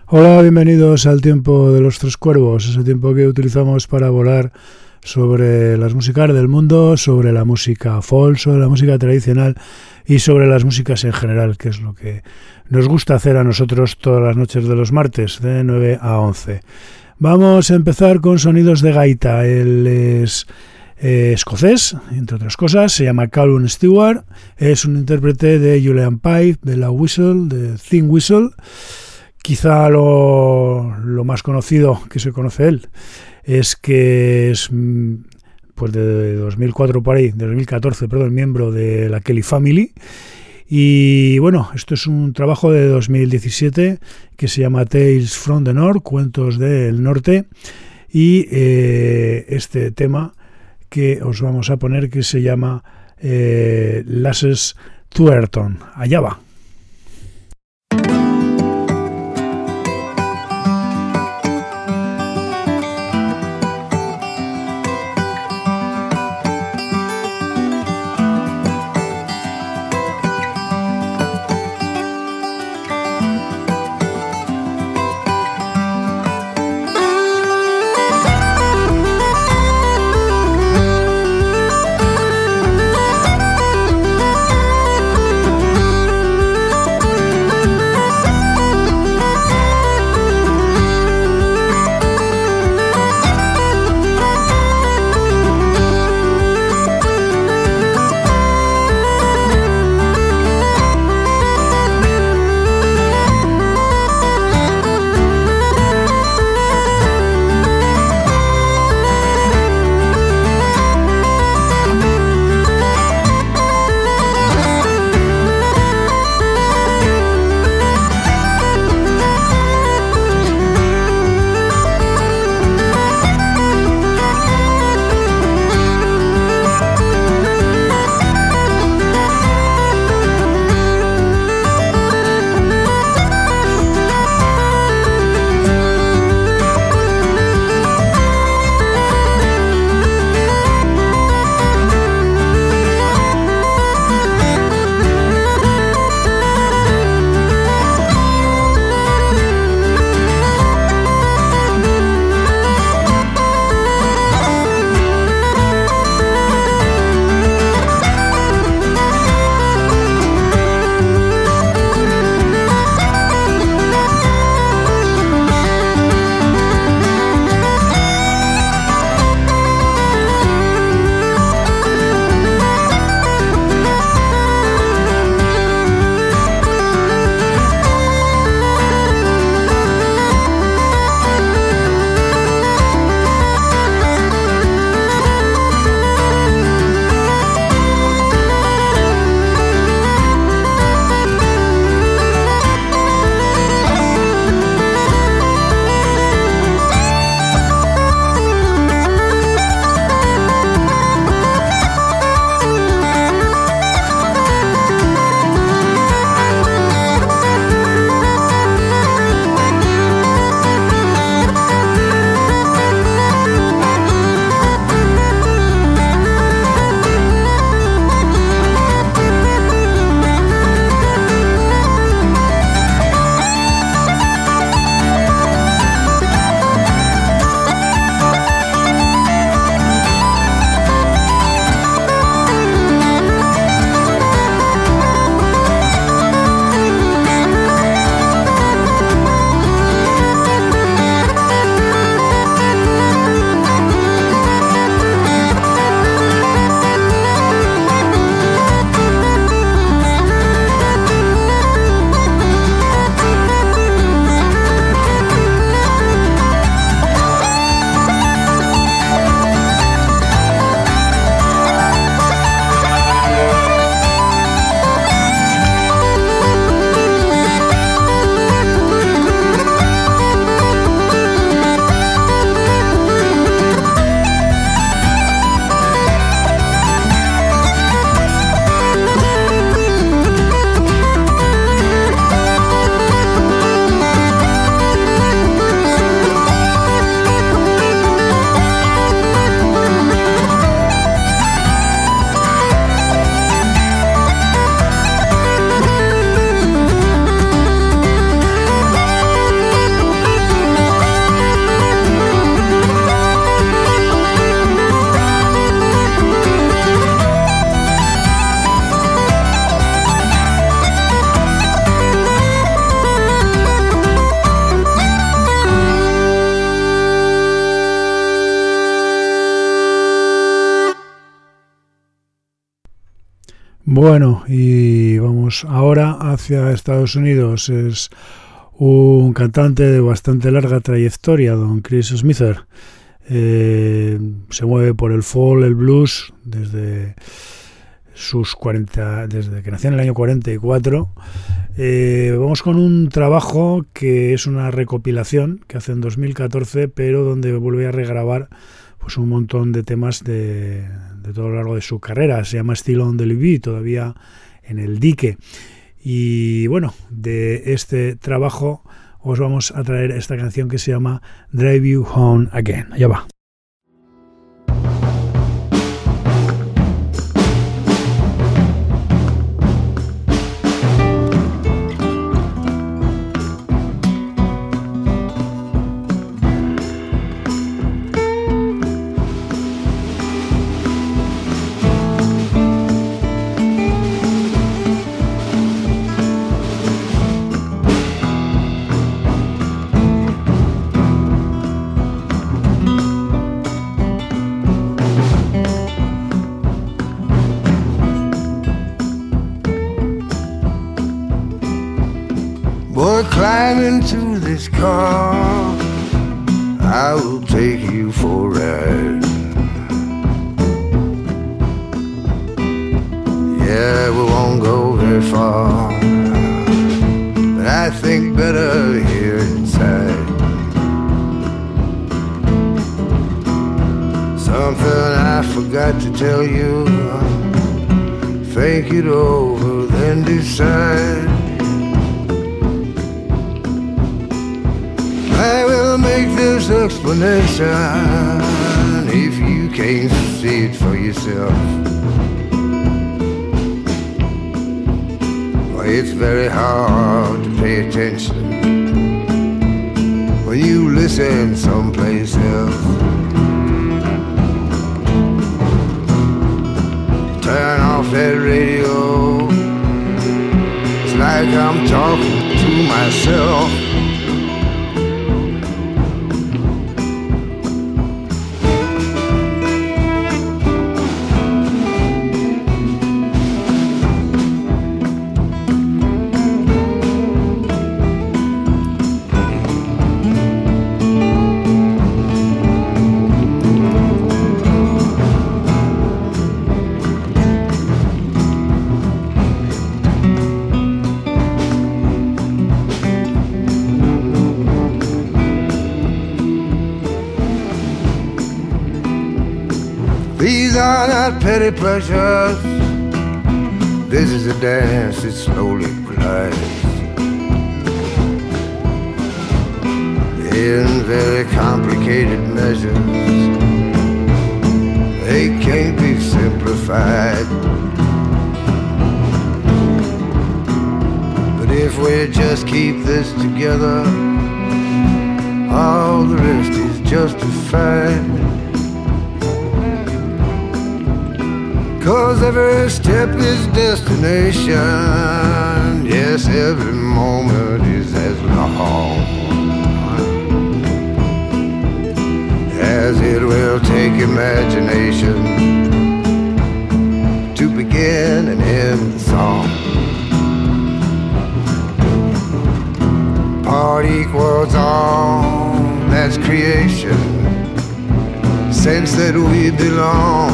Hola, bienvenidos al tiempo de los tres cuervos, ese tiempo que utilizamos para volar sobre las músicas del mundo, sobre la música folk, sobre la música tradicional y sobre las músicas en general, que es lo que nos gusta hacer a nosotros todas las noches de los martes, de 9 a 11. Vamos a empezar con sonidos de gaita. Él es escocés, entre otras cosas, se llama Callum Stewart, es un intérprete de Julian Pipe, de la Whistle, de Thin Whistle. Quizá lo más conocido que se conoce él es que es pues de 2004 por ahí, de 2014, perdón, miembro de la Kelly Family. Y bueno, esto es un trabajo de 2017 que se llama Tales from the North, Cuentos del Norte, y este tema que os vamos a poner que se llama Lasses Tuerton. Allá va. Bueno, y vamos ahora hacia Estados Unidos. Es un cantante de bastante larga trayectoria, don Chris Smither. Se mueve por el folk, el blues, desde que nació en el año 44. Vamos con un trabajo que es una recopilación que hace en 2014, pero donde vuelve a regrabar pues un montón de temas de todo lo largo de su carrera. Se llama Still on the Levee, todavía en el dique. Y bueno, de este trabajo os vamos a traer esta canción que se llama Drive You Home Again. Allá va. Climb into this car, I will take you for a ride. Yeah, we won't go very far, but I think better here inside. Something I forgot to tell you, think it over, then decide. I will make this explanation if you can't see it for yourself. Well, it's very hard to pay attention when you listen someplace else. Turn off that radio, it's like I'm talking to myself. These are not petty pleasures. This is a dance that slowly glides in very complicated measures. They can't be simplified. But if we just keep this together, all the rest is justified. 'Cause every step is destination. Yes, every moment is as long as it will take imagination to begin and end the song. Part equals all, that's creation. Sense that we belong.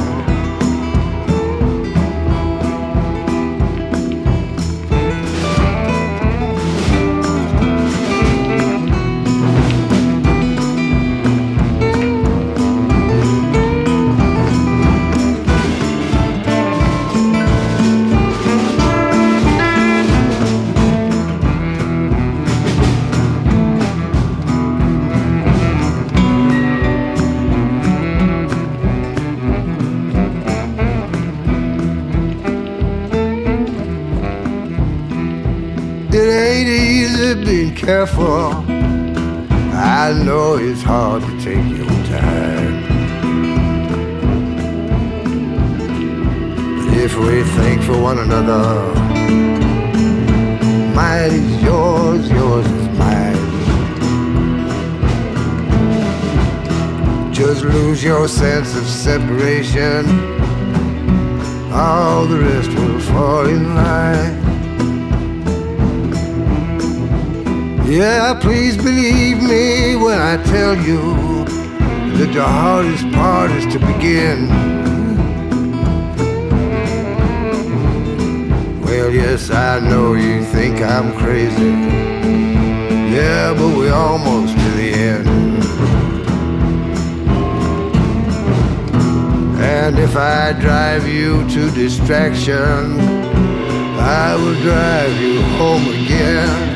Being careful, I know it's hard to take your time. But if we think for one another, mine is yours, yours is mine. Just lose your sense of separation. all the rest will fall in line. Yeah, please believe me when I tell you that the hardest part is to begin. Well, yes, I know you think I'm crazy. Yeah, but we're almost to the end. And if I drive you to distraction, I will drive you home again.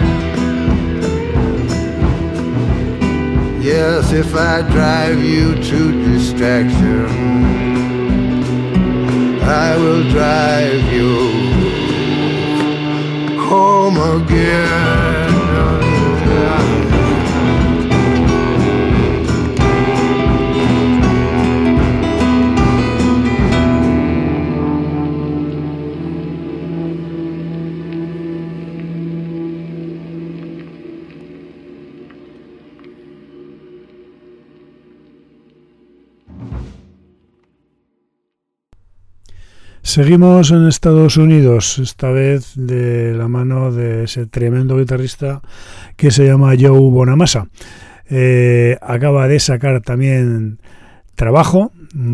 Yes, if I drive you to distraction, I will drive you home again. Seguimos en Estados Unidos, esta vez de la mano de ese tremendo guitarrista que se llama Joe Bonamassa. Acaba de sacar también trabajo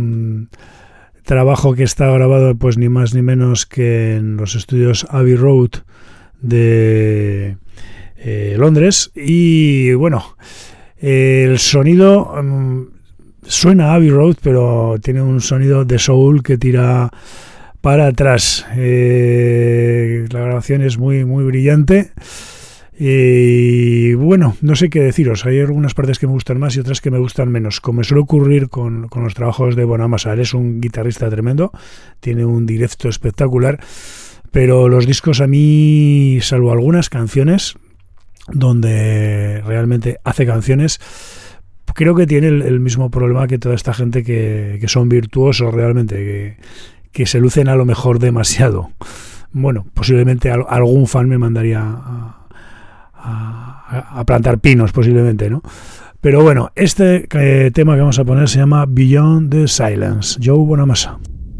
que está grabado pues ni más ni menos que en los estudios Abbey Road de Londres. Y bueno, el sonido suena a Abbey Road, pero tiene un sonido de soul que tira para atrás. La grabación es muy brillante y bueno, no sé qué deciros. Hay algunas partes que me gustan más y otras que me gustan menos, como suele ocurrir con los trabajos de Bonamassa. Él es un guitarrista tremendo, tiene un directo espectacular, pero los discos a mí, salvo algunas canciones donde realmente hace canciones, creo que tiene el mismo problema que toda esta gente que son virtuosos realmente, que se lucen a lo mejor demasiado. Bueno, posiblemente algún fan me mandaría a plantar pinos, posiblemente, ¿no? Pero bueno, este tema que vamos a poner se llama Beyond the Silence, Joe Bonamassa.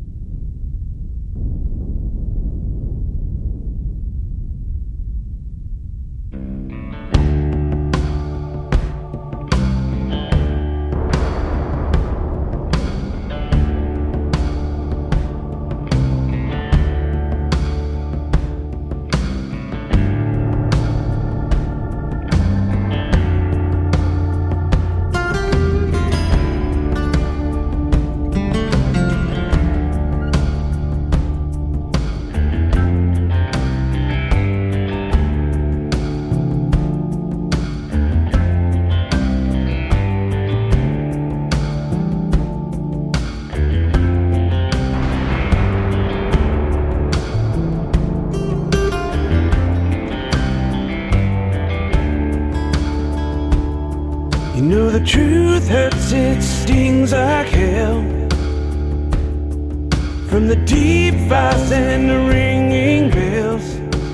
The truth hurts, it stings like hell. From the deep vows and the ringing bells,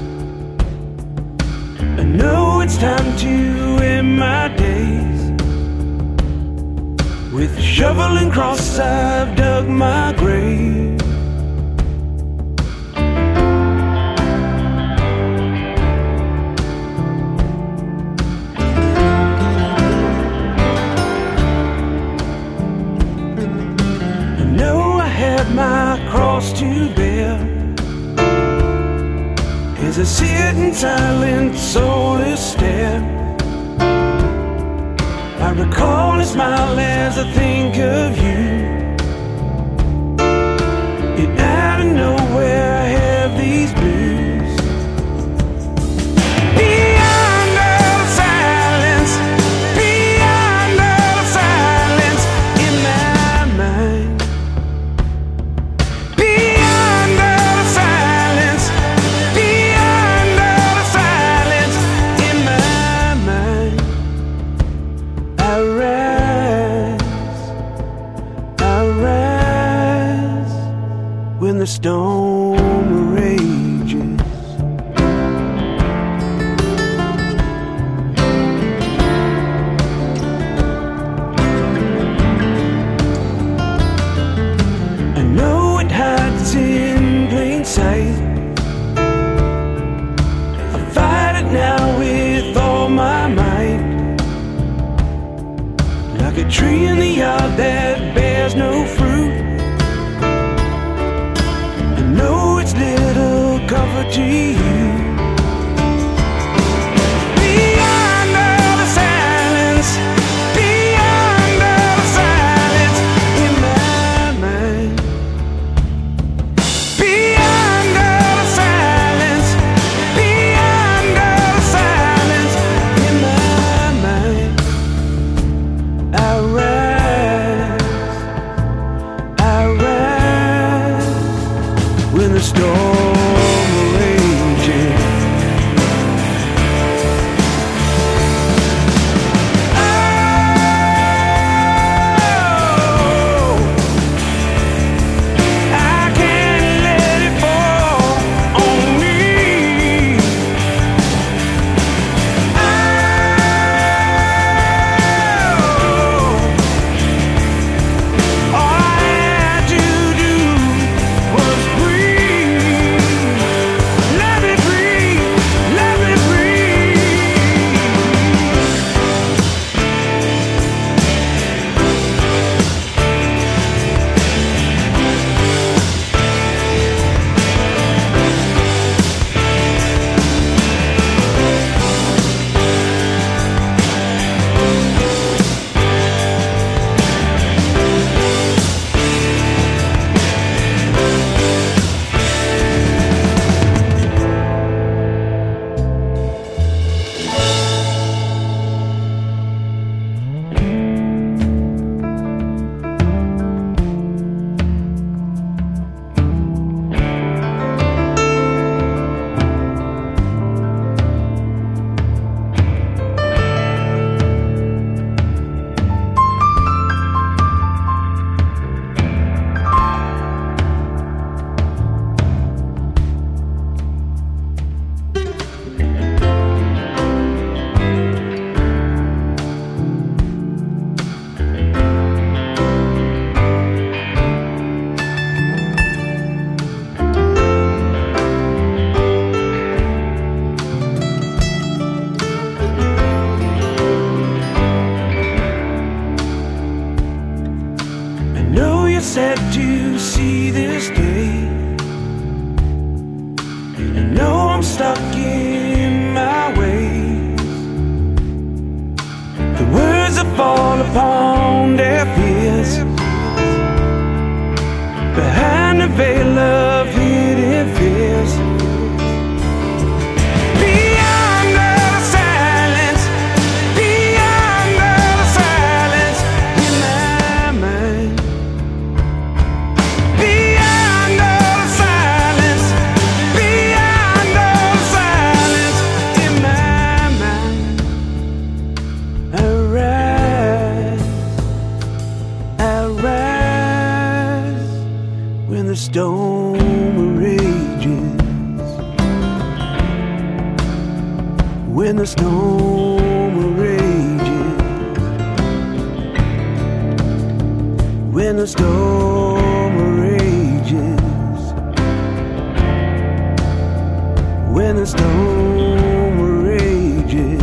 I know it's time to end my days. With a shovel and cross I've dug my grave. My cross to bear as I sit in silent, soulless stare. I recall a smile as I think of you. And out of nowhere I have these blues. Beyond all the silence, beyond all the silence in my mind. a tree in the yard that bears no fruit. I know it's little comfort to you. Beyond all the silence, beyond all the silence in my mind. Beyond all the silence, beyond all the silence in my mind. I rise when the storm rages. Oh, I can't let it fall on me. All I had to do was breathe. Let me breathe, let me breathe. I know you're sad to see this day, and I know I'm stuck in my ways. The words that fall upon deaf ears, behind the veil of hidden fears. Beyond all the silence, beyond all the silence in my mind. Beyond all the silence, beyond all the silence in my mind. I rise when the storm rages. When the storm rages. When the storm rages. When the storm rages.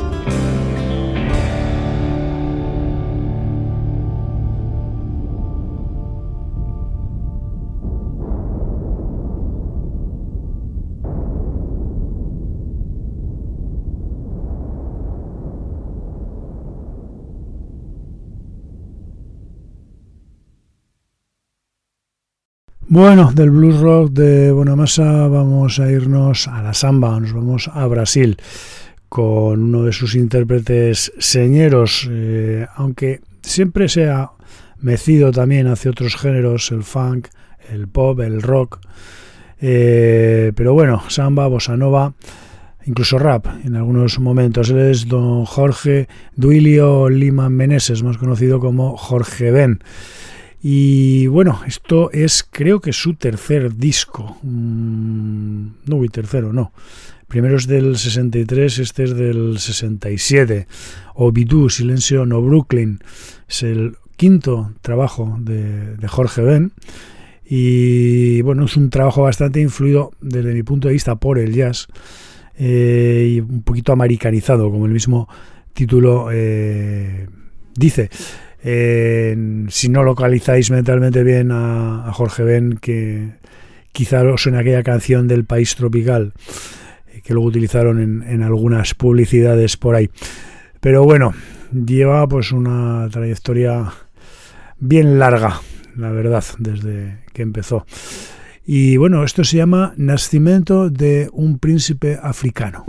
Bueno, del blues rock de Bonamassa vamos a irnos a la samba, nos vamos a Brasil con uno de sus intérpretes señeros, aunque siempre se ha mecido también hacia otros géneros, el funk, el pop, el rock, pero bueno, samba, bossa nova, incluso rap en algunos momentos. Él es don Jorge Duilio Lima Meneses, más conocido como Jorge Ben. Y bueno, esto es, creo que su tercer disco. Tercero. Primero es del 63, este es del 67. Obidu, Silencio no Brooklyn. Es el quinto trabajo de Jorge Ben. Y bueno, es un trabajo bastante influido desde mi punto de vista por el jazz. Y un poquito americanizado, como el mismo título Dice, si no localizáis mentalmente bien a Jorge Ben, que quizá os suene aquella canción del País Tropical, que luego utilizaron en algunas publicidades por ahí. Pero bueno, lleva pues una trayectoria bien larga, la verdad, desde que empezó. Y bueno, esto se llama Nacimiento de un príncipe africano.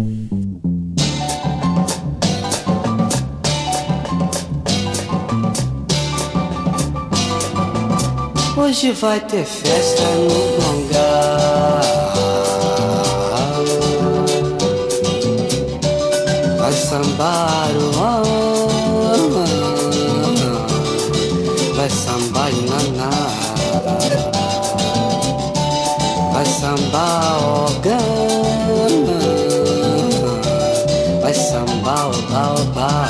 Hoje vai ter festa no Gongar, vai sambar o vai sambar o naná, vai sambar o gana, vai sambar o baobá.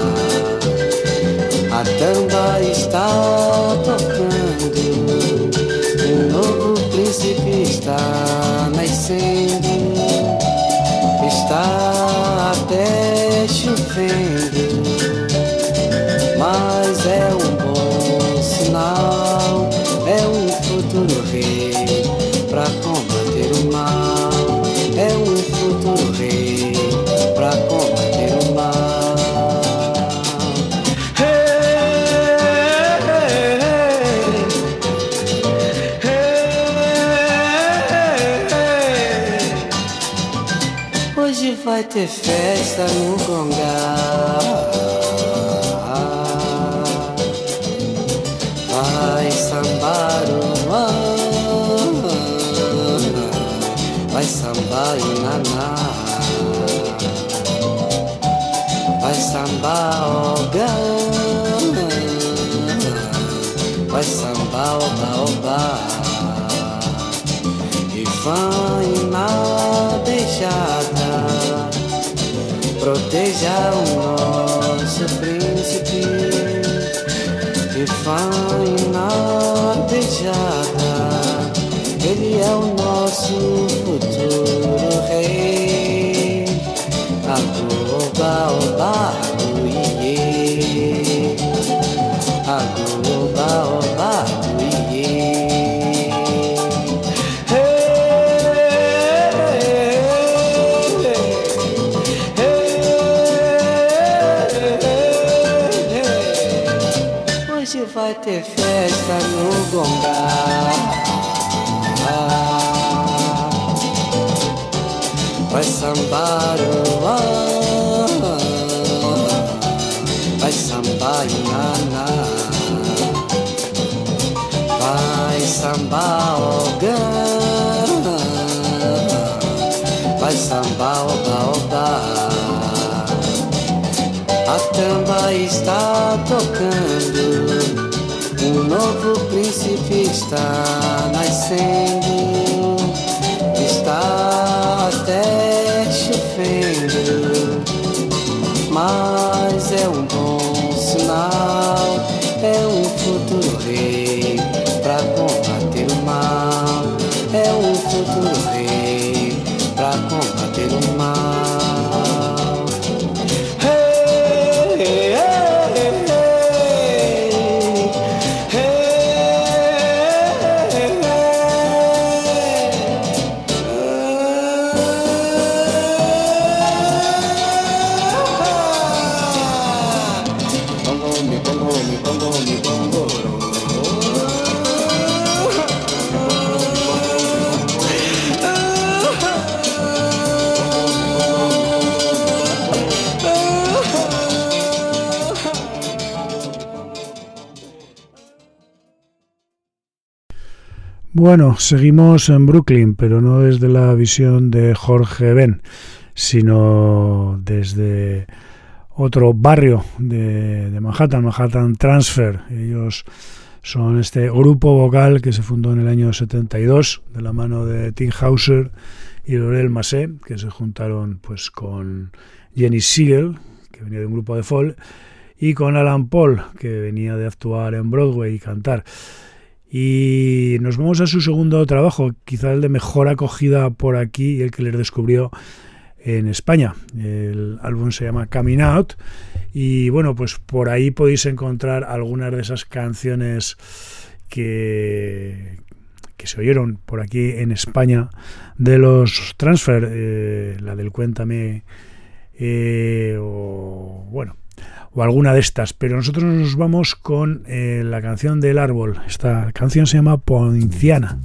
A tamba está tocando, um novo príncipe está nascendo, está até chovendo, mas é um bom sinal, é um futuro rei pra combater o mal, é um futuro rei pra combater o mal. Vai ter festa no Gongar, vai sambar o vai sambar o naná, vai sambar o gana, vai sambar o baobá. E vai na beijada, proteja o nosso príncipe, e vai na beijada, ele é o nosso futuro rei. Agoba, oba, uiê, agoba, oba, uiê. Vai ter festa no Gongar, vai sambar o vai sambar o naná, vai sambar o gana, vai sambar o baobá. A tamba está tocando, um novo príncipe está nascendo, está até chovendo, mas é um bom sinal, é um futuro rei pra combater o mal, é um futuro rei pra combater o mal. Bueno, seguimos en Brooklyn, pero no desde la visión de Jorge Ben, sino desde otro barrio de Manhattan, Manhattan Transfer. Ellos son este grupo vocal que se fundó en el año 72 de la mano de Tim Hauser y Laurel Massé, que se juntaron pues con Jenny Siegel, que venía de un grupo de folk, y con Alan Paul, que venía de actuar en Broadway y cantar. Y nos vamos a su segundo trabajo, quizá el de mejor acogida por aquí y el que les descubrió en España. El álbum se llama Coming Out y bueno, pues por ahí podéis encontrar algunas de esas canciones que se oyeron por aquí en España de los Transfer, la del Cuéntame, o alguna de estas, pero nosotros nos vamos con la canción del Árbol. Esta canción se llama Poinciana.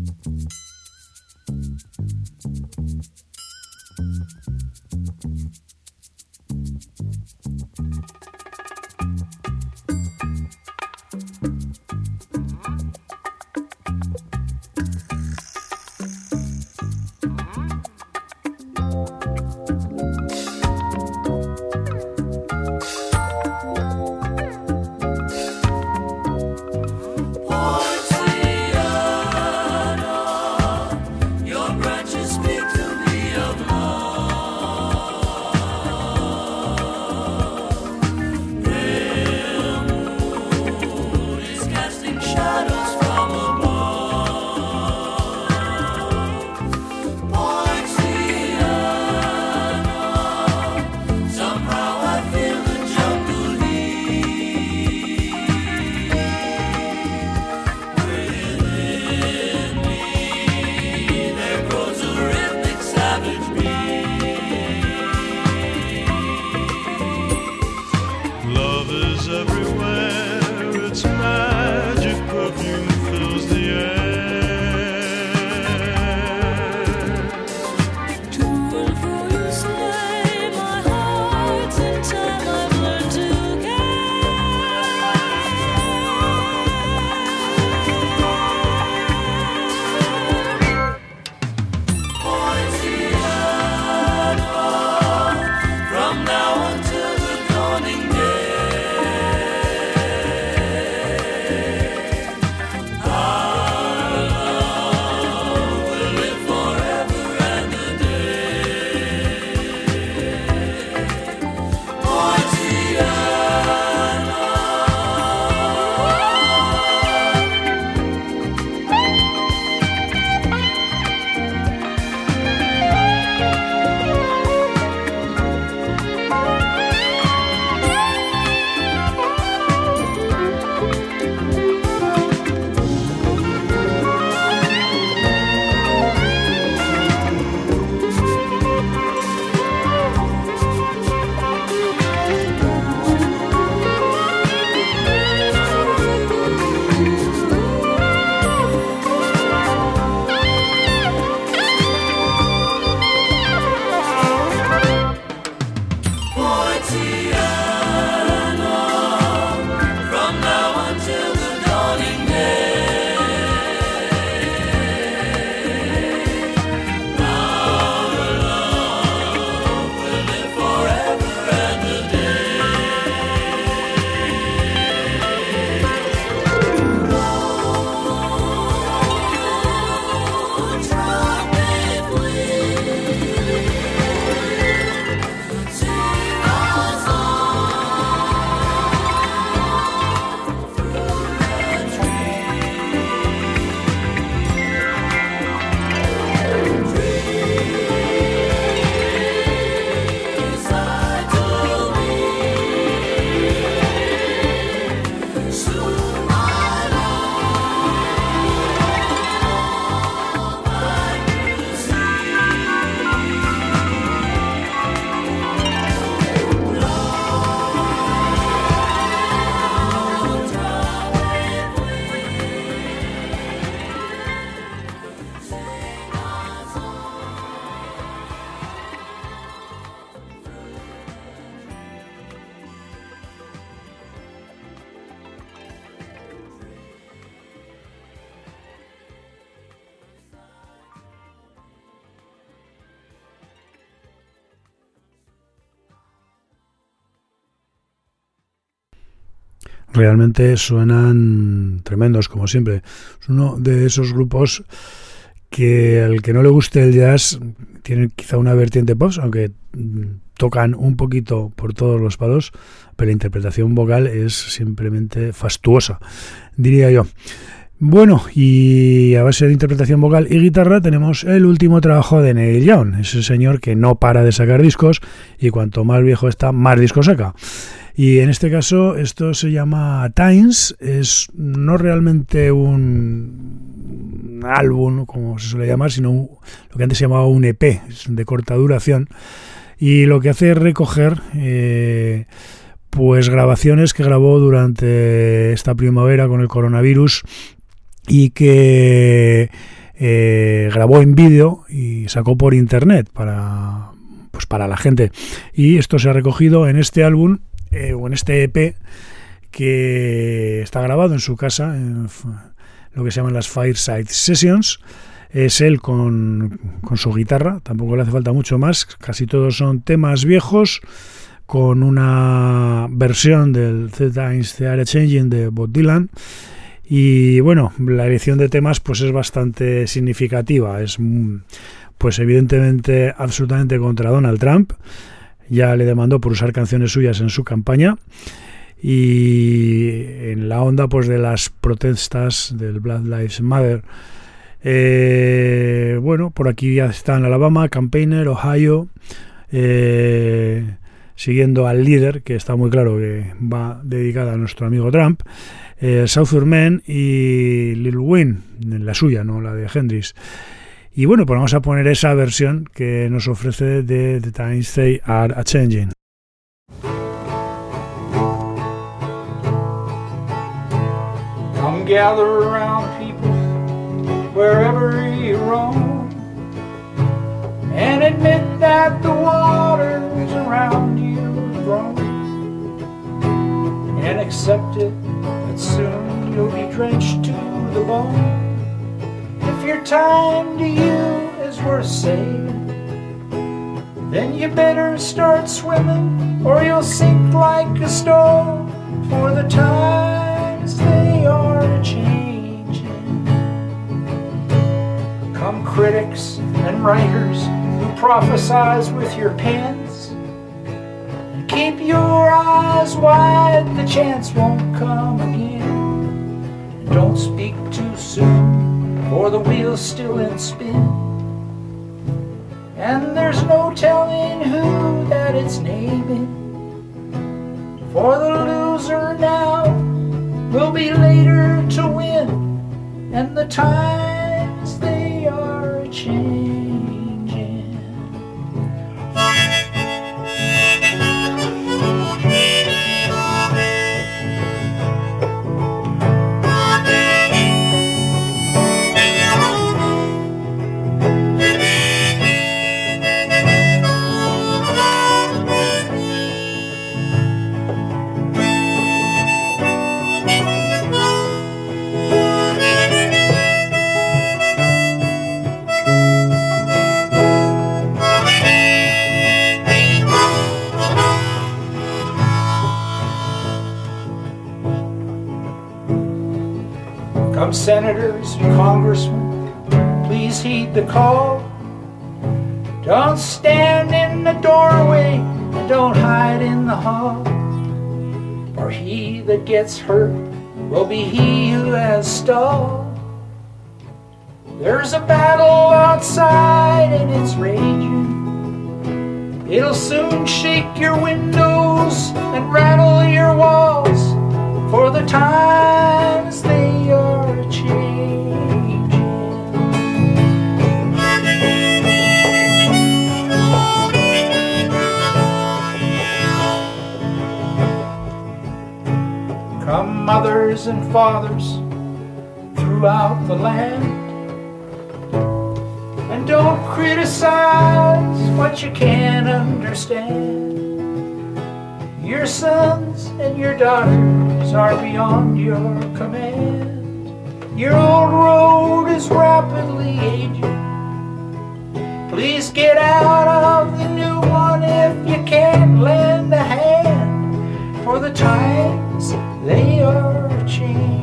Realmente suenan tremendos, como siempre. Es uno de esos grupos que al que no le guste el jazz tienen quizá una vertiente pop, aunque tocan un poquito por todos los palos, pero la interpretación vocal es simplemente fastuosa, diría yo. Bueno, y a base de interpretación vocal y guitarra tenemos el último trabajo de Neil Young, ese señor que no para de sacar discos y cuanto más viejo está, más discos saca. Y en este caso esto se llama Times, es no realmente un álbum, como se suele llamar, sino lo que antes se llamaba un EP, es de corta duración, y lo que hace es recoger pues grabaciones que grabó durante esta primavera con el coronavirus y que grabó en vídeo y sacó por internet para la gente. Y esto se ha recogido en este álbum o en este EP que está grabado en su casa, en lo que se llaman las Fireside Sessions. Es él con su guitarra, tampoco le hace falta mucho más, casi todos son temas viejos, con una versión del The Times They Are Changing de Bob Dylan. Y bueno, la elección de temas pues es bastante significativa, es pues evidentemente absolutamente contra Donald Trump, ya le demandó por usar canciones suyas en su campaña, y en la onda pues de las protestas del Black Lives Matter. Bueno, por aquí ya están Alabama, Campaigner, Ohio, siguiendo al líder, que está muy claro que va dedicada a nuestro amigo Trump, Southern Men y Lil Wayne, la suya, no la de Hendrix. Y bueno, pues vamos a poner esa versión que nos ofrece de The Times They Are A-Changing. Come gather around, people, wherever you roam, and admit that the waters around you have grown, and accept it that soon you'll be drenched to the bone. If your time to you is worth saving, then you better start swimming, or you'll sink like a stone, for the times they are a-changing. Come critics and writers who prophesize with your pens, keep your eyes wide, the chance won't come again. And don't speak too soon, for the wheel's still in spin, and there's no telling who that it's naming. For the loser now will be later to win, and the times they are a-changing. Come senators and congressmen, please heed the call. Don't stand in the doorway and don't hide in the hall, for he that gets hurt will be he who has stalled. There's a battle outside and it's raging. It'll soon shake your windows and rattle your walls, for the times they are a-changing. Come mothers and fathers throughout the land, and don't criticize what you can't understand. Your sons and your daughters are beyond your command. Your old road is rapidly aging. Please get out of the new one if you can't lend a hand, for the times they are changing.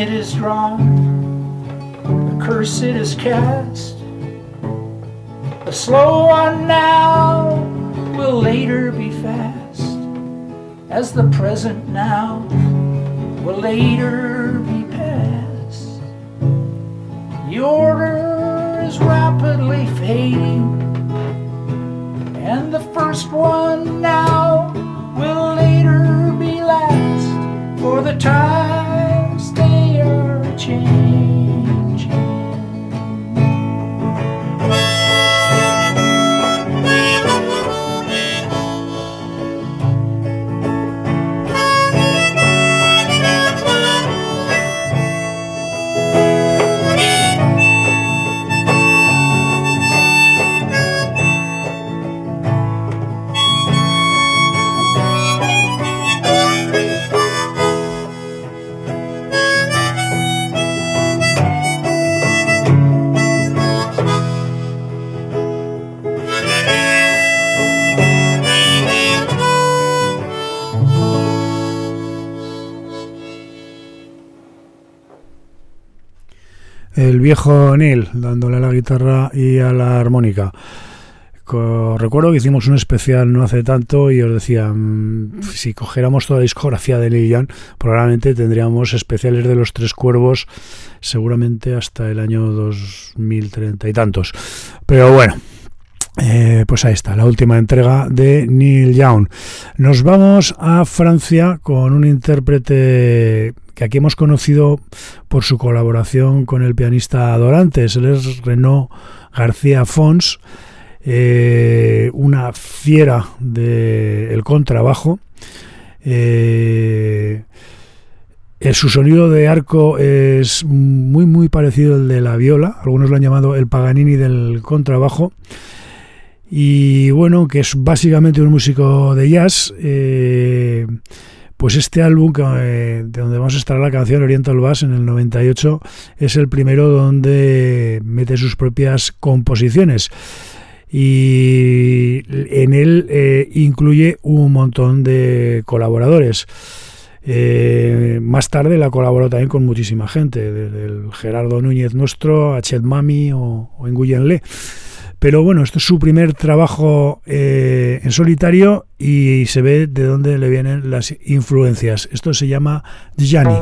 it is drawn, the curse it is cast. The slow one now will later be fast, as the present now will later be past. The order is rapidly fading, and the first one now will later be last, for the times they are changing. El viejo Neil dándole a la guitarra y a la armónica. Recuerdo que hicimos un especial no hace tanto y os decía, si cogiéramos toda la discografía de Neil Young, probablemente tendríamos especiales de los Tres Cuervos seguramente hasta el año 2030 y tantos. Pero bueno, pues ahí está, la última entrega de Neil Young. Nos vamos a Francia con un intérprete que aquí hemos conocido por su colaboración con el pianista Dorantes. Él es Renaud García Fons, una fiera del contrabajo. Su sonido de arco es muy muy parecido al de la viola, algunos lo han llamado el Paganini del contrabajo. Y bueno, que es básicamente un músico de jazz. Pues este álbum, de donde vamos a extraer la canción Oriental Bass en el 98, es el primero donde mete sus propias composiciones. Y en él incluye un montón de colaboradores. Más tarde la colaboró también con muchísima gente, desde el Gerardo Núñez nuestro, a Chet Mami o Nguyen Le. Pero bueno, esto es su primer trabajo en solitario y se ve de dónde le vienen las influencias. Esto se llama Djani.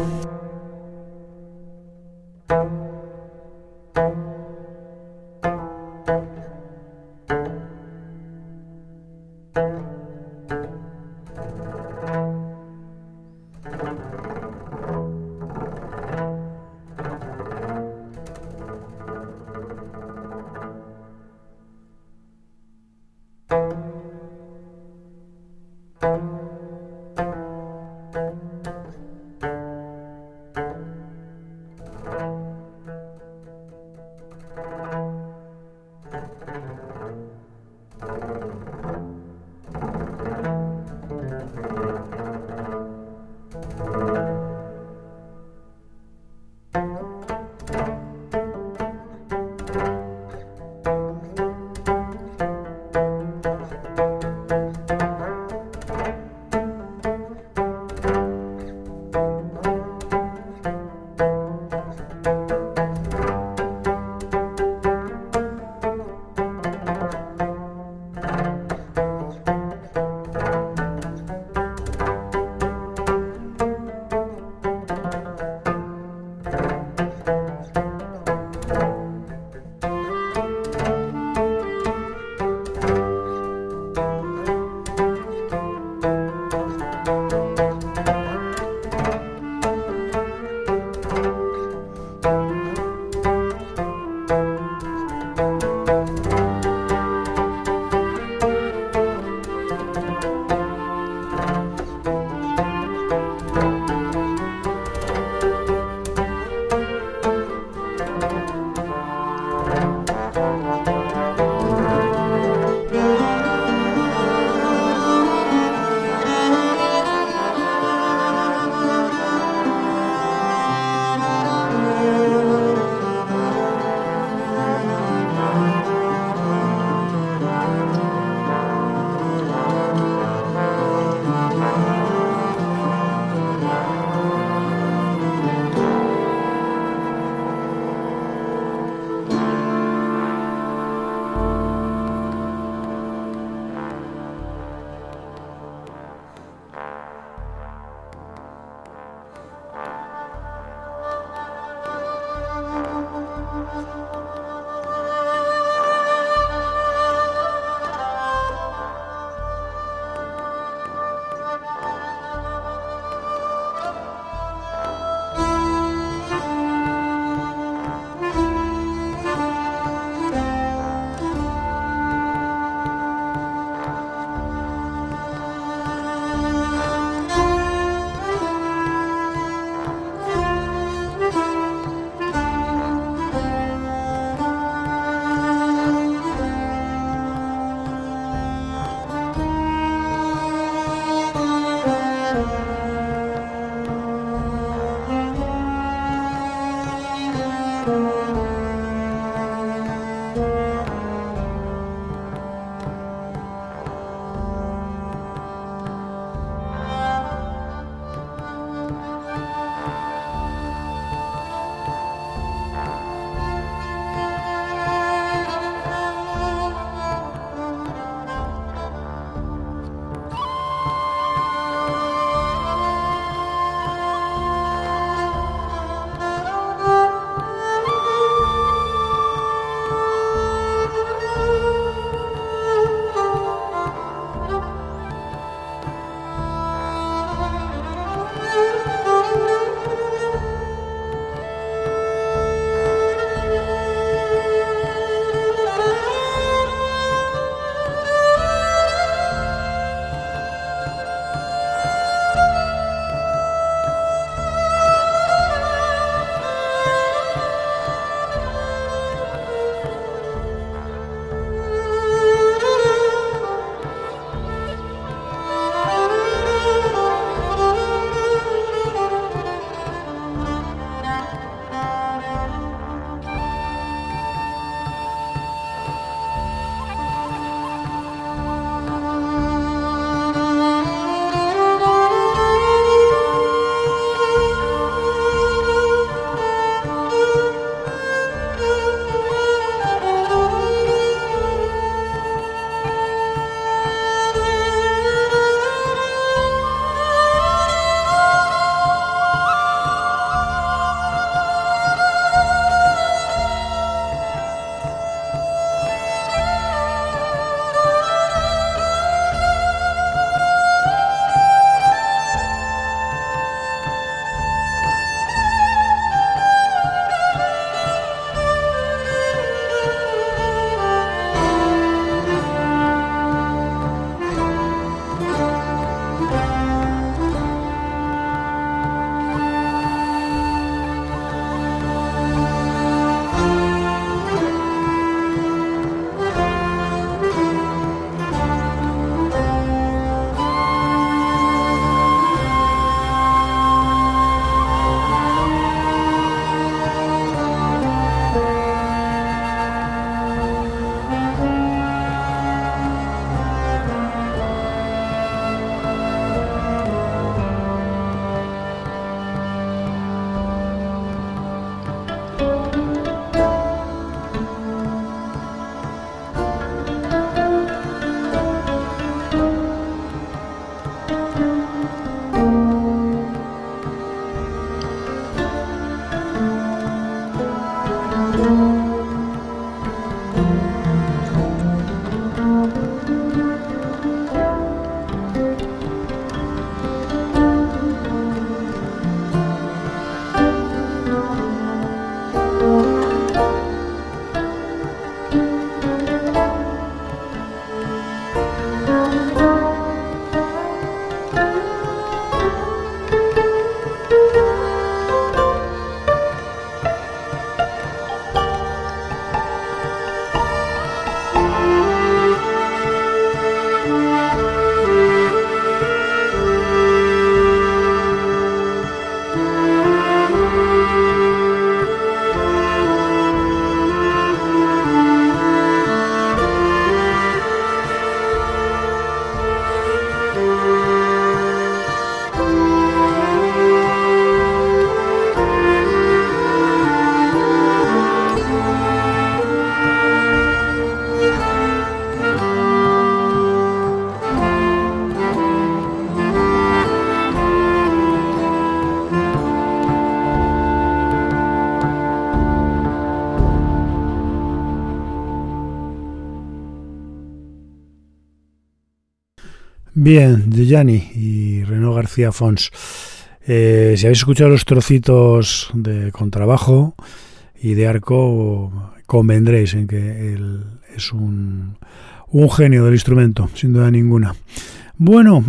Bien, de Gianni y Renaud García Fons. Si habéis escuchado los trocitos de contrabajo y de arco, convendréis en que él es un genio del instrumento, sin duda ninguna. Bueno,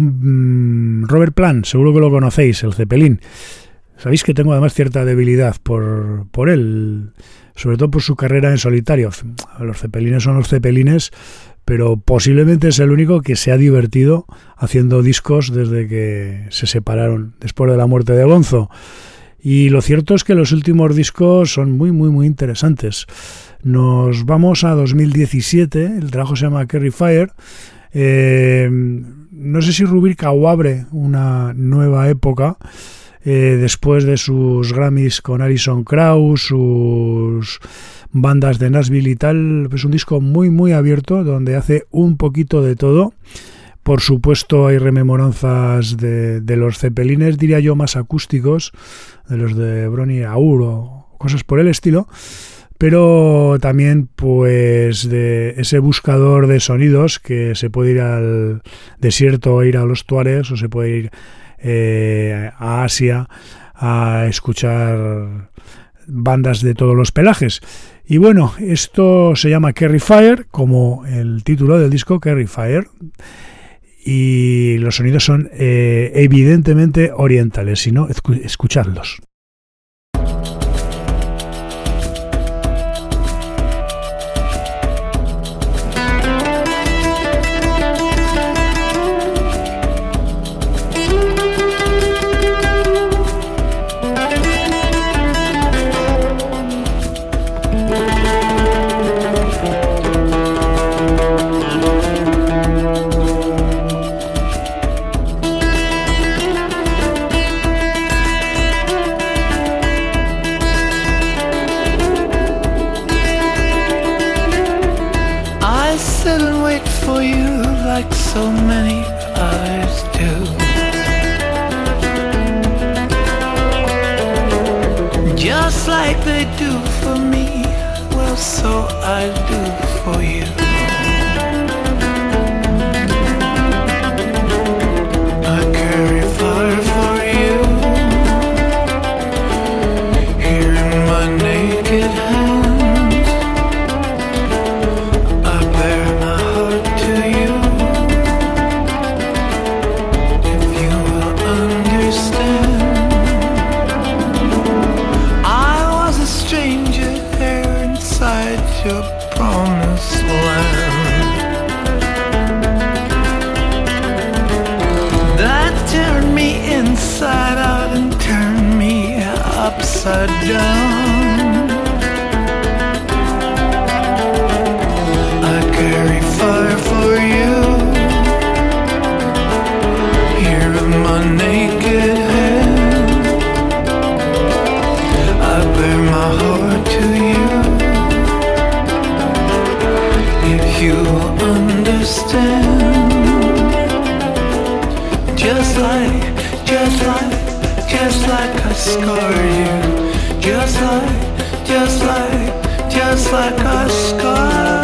Robert Plant, seguro que lo conocéis, el Zeppelin. Sabéis que tengo además cierta debilidad por él, sobre todo por su carrera en solitario. Los Zeppelines son los Zeppelines, pero posiblemente es el único que se ha divertido haciendo discos desde que se separaron después de la muerte de Bonzo. Y lo cierto es que los últimos discos son muy, muy, muy interesantes. Nos vamos a 2017, el trabajo se llama Carry Fire. No sé si rubrica o abre una nueva época, después de sus Grammys con Alison Krauss, sus bandas de Nashville y tal. Es un disco muy muy abierto donde hace un poquito de todo. Por supuesto hay rememoranzas de los Zeppelines, diría yo más acústicos, de los de Bronny Aur o cosas por el estilo, pero también pues de ese buscador de sonidos que se puede ir al desierto o ir a los Tuaregs, o se puede ir a Asia a escuchar bandas de todos los pelajes. Y bueno, esto se llama Carry Fire, como el título del disco, Carry Fire, y los sonidos son evidentemente orientales, si no, escuchadlos. So many others do. Just like they do for me, well, so I do for you. I carry fire for you here in my naked hands. I bear my heart to you. Your promised land that turned me inside out and turned me upside down. I carry fire for you here in my naked head. I bear my heart to you. You understand, just like I scarred you, just like just like a scar.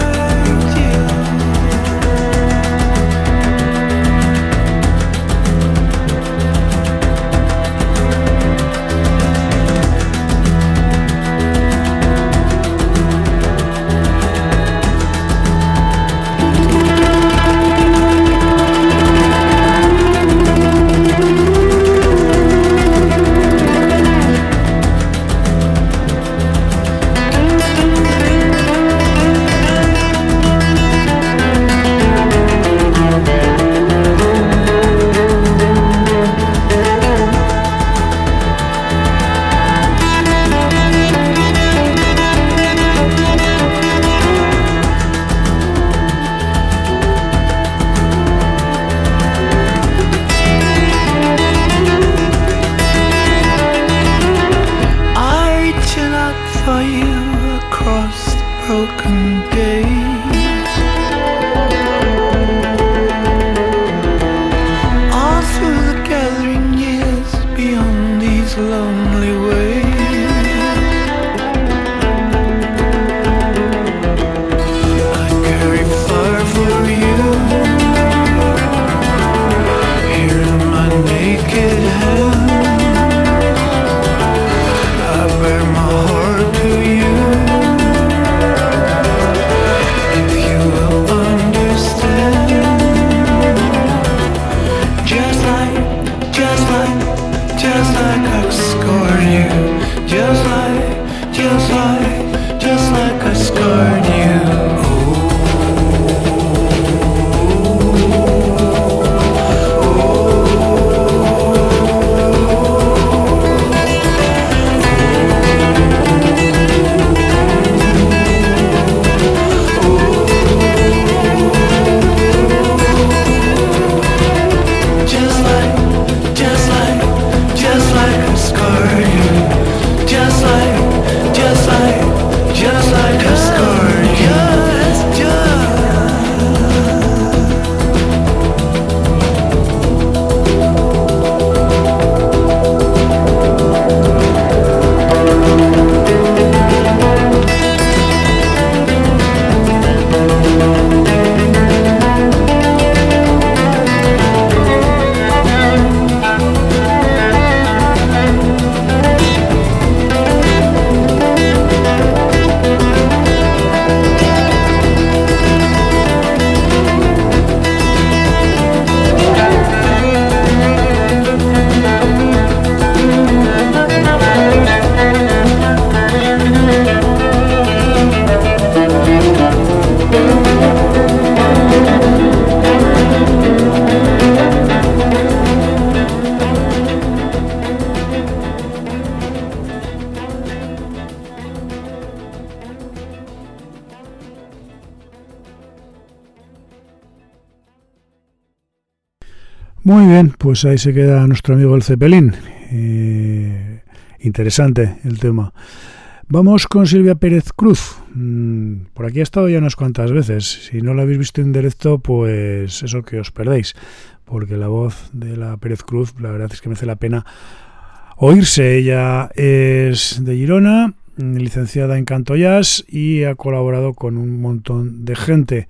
Muy bien, pues ahí se queda nuestro amigo el Zeppelin. Interesante el tema. Vamos con Silvia Pérez Cruz. Por aquí ha estado ya unas cuantas veces. Si no la habéis visto en directo, pues eso que os perdéis. Porque la voz de la Pérez Cruz, la verdad es que merece la pena oírse. Ella es de Girona, licenciada en canto jazz y ha colaborado con un montón de gente.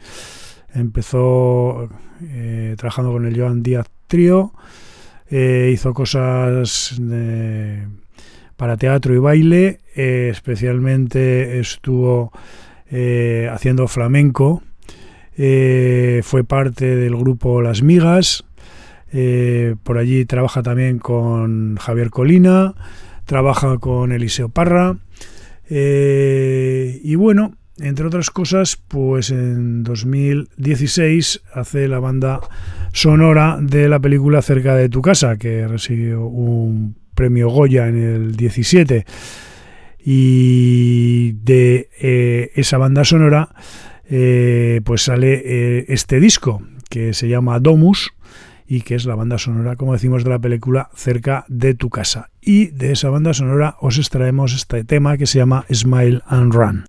Empezó trabajando con el Joan Díaz Trío, hizo cosas para teatro y baile, especialmente estuvo haciendo flamenco, fue parte del grupo Las Migas, por allí trabaja también con Javier Colina, trabaja con Eliseo Parra, y bueno, entre otras cosas, pues en 2016 hace la banda sonora de la película Cerca de tu casa, que recibió un premio Goya en el 17. Y de esa banda sonora pues sale este disco que se llama Domus y que es la banda sonora, como decimos, de la película Cerca de tu casa. Y de esa banda sonora os extraemos este tema que se llama Smile and Run.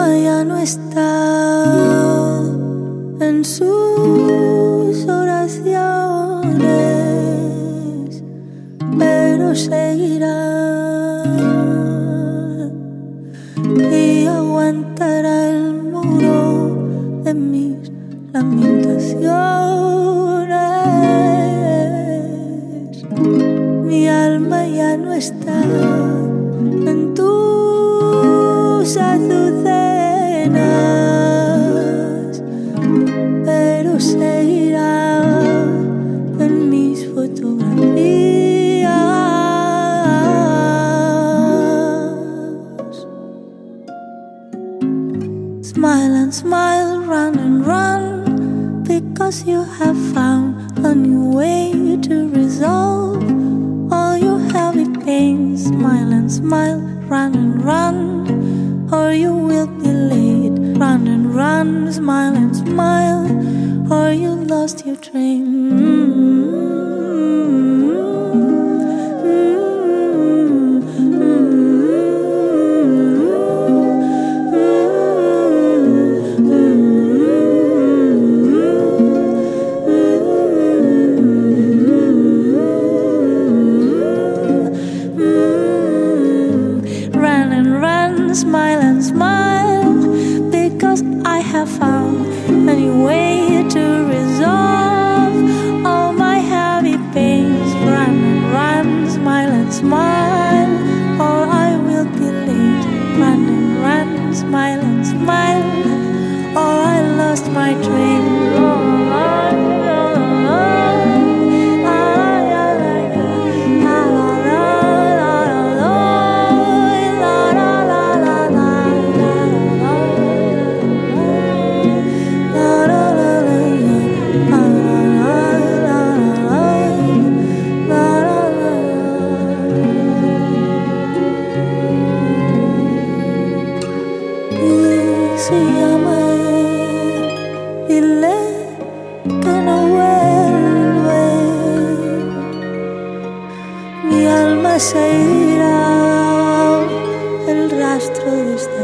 ya no está en sus oraciones, pero seguirá y aguantará el muro de mis lamentaciones. Mi alma ya no está en tus azucenas, pero seguirá en mis fotografías. Smile and smile, run and run, because you have found a new way to resolve all your heavy pains. Smile and smile, run and run, or you will be late. Run and run, smile and smile, or you lost your train. Smile and smile, because I have found a new way to resolve all my heavy pains. Run and run, smile and smile, or I will be late. Run and run, smile and smile, or I lost my train. Seguirá el rastro de estas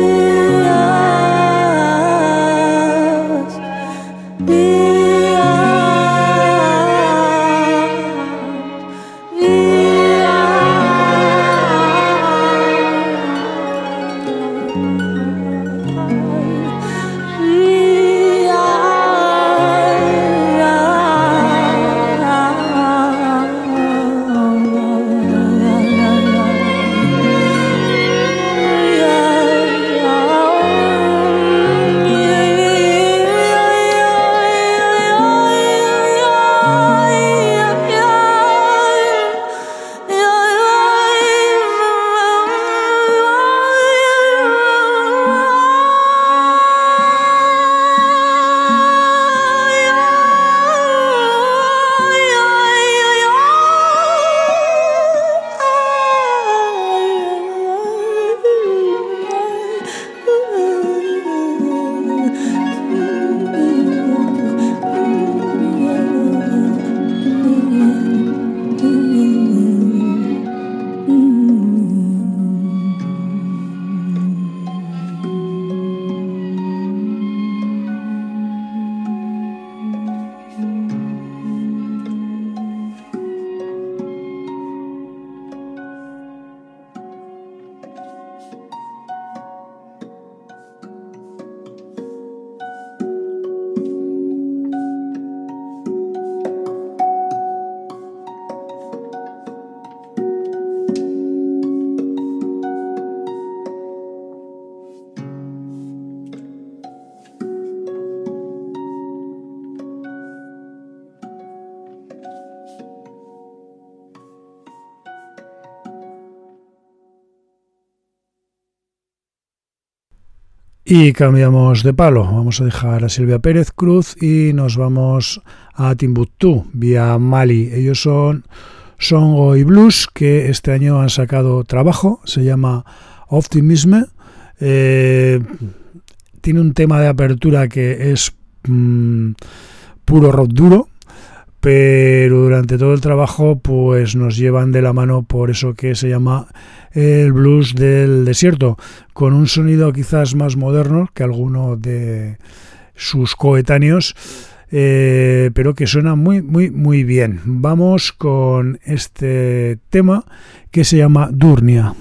Y cambiamos de palo, vamos a dejar a Silvia Pérez Cruz y nos vamos a Timbuktu, vía Mali. Ellos son Songo y Blues, que este año han sacado trabajo, se llama Optimisme. Tiene un tema de apertura que es puro rock duro, pero durante todo el trabajo pues nos llevan de la mano por eso que se llama el blues del desierto, con un sonido quizás más moderno que alguno de sus coetáneos, pero que suena muy muy muy bien. Vamos con este tema que se llama Durnia.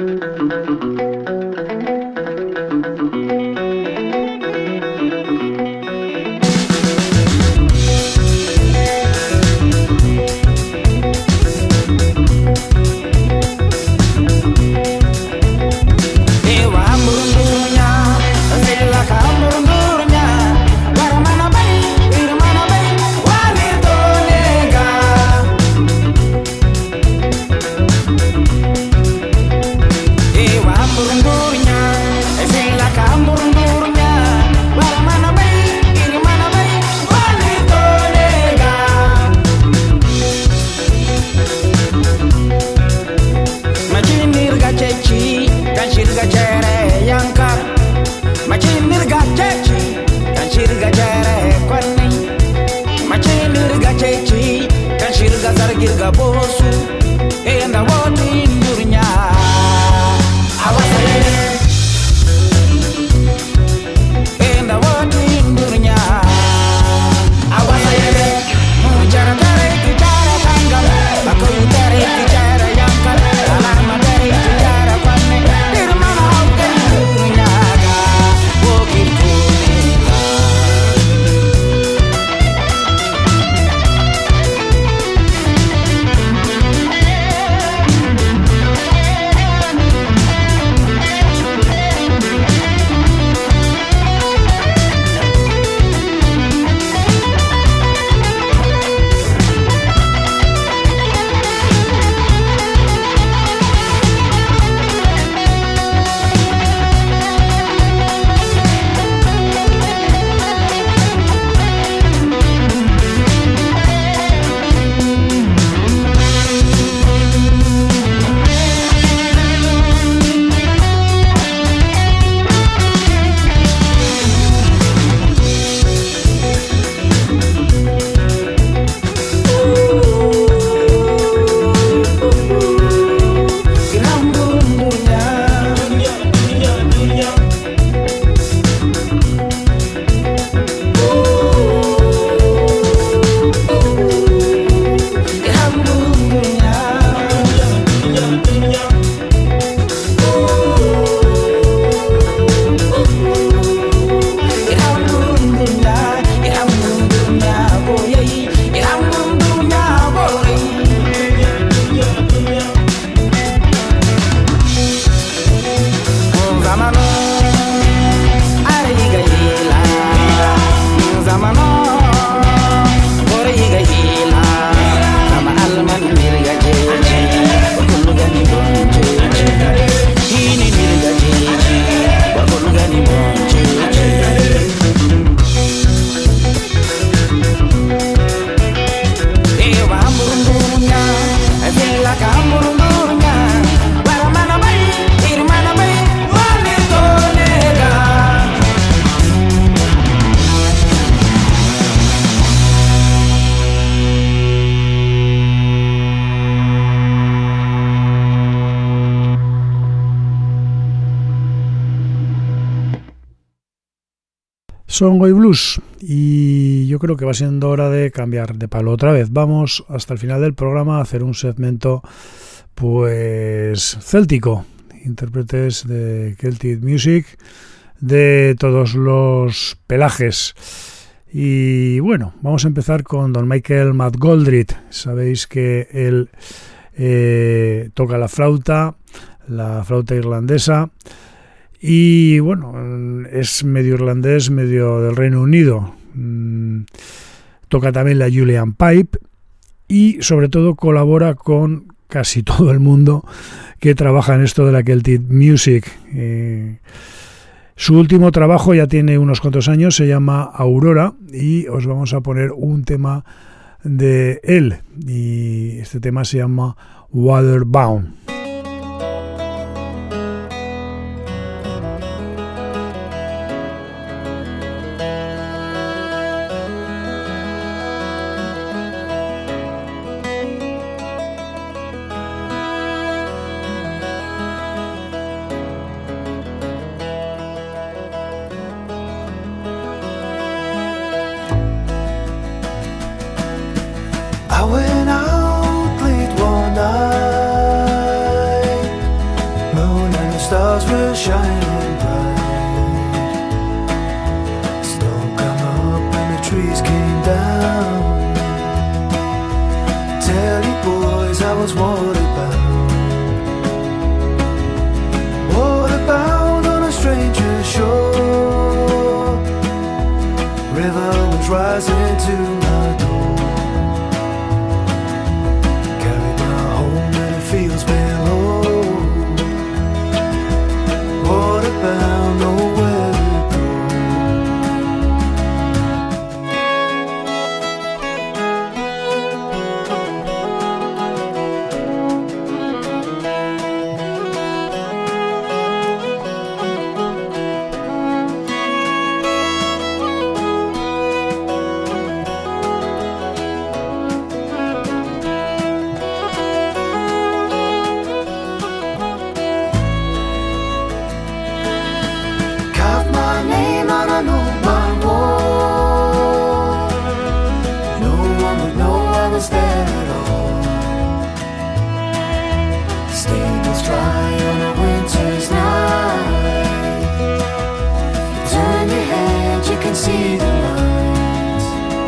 Girga bosu, enda watu indurnya. Awasayere, enda watu indurnya. Awasayere, mujara tare kichara tanggal, bakoyu tare kichara yankal, alama tare kichara kwane, dirmana hauke indurnya ga, wokil kunika. Songo y Blues, y yo creo que va siendo hora de cambiar de palo otra vez. Vamos hasta el final del programa a hacer un segmento pues céltico, intérpretes de Celtic Music de todos los pelajes. Y bueno, vamos a empezar con don Michael McGoldrick. Sabéis que él toca la flauta irlandesa. Y bueno, es medio irlandés, medio del Reino Unido. Toca también la Julian Pipe y sobre todo colabora con casi todo el mundo que trabaja en esto de la Celtic Music. Su último trabajo ya tiene unos cuantos años, se llama Aurora, y os vamos a poner un tema de él. Y este tema se llama Waterbound. was waterbound on a stranger's shore. River was rising to my door, carried my home in the fields below. Waterbound, nowhere to go. Carved my name on an old barn wall. No one would know I was there at all. Stables dry on a winter's night. You turn your head, you can see the lights.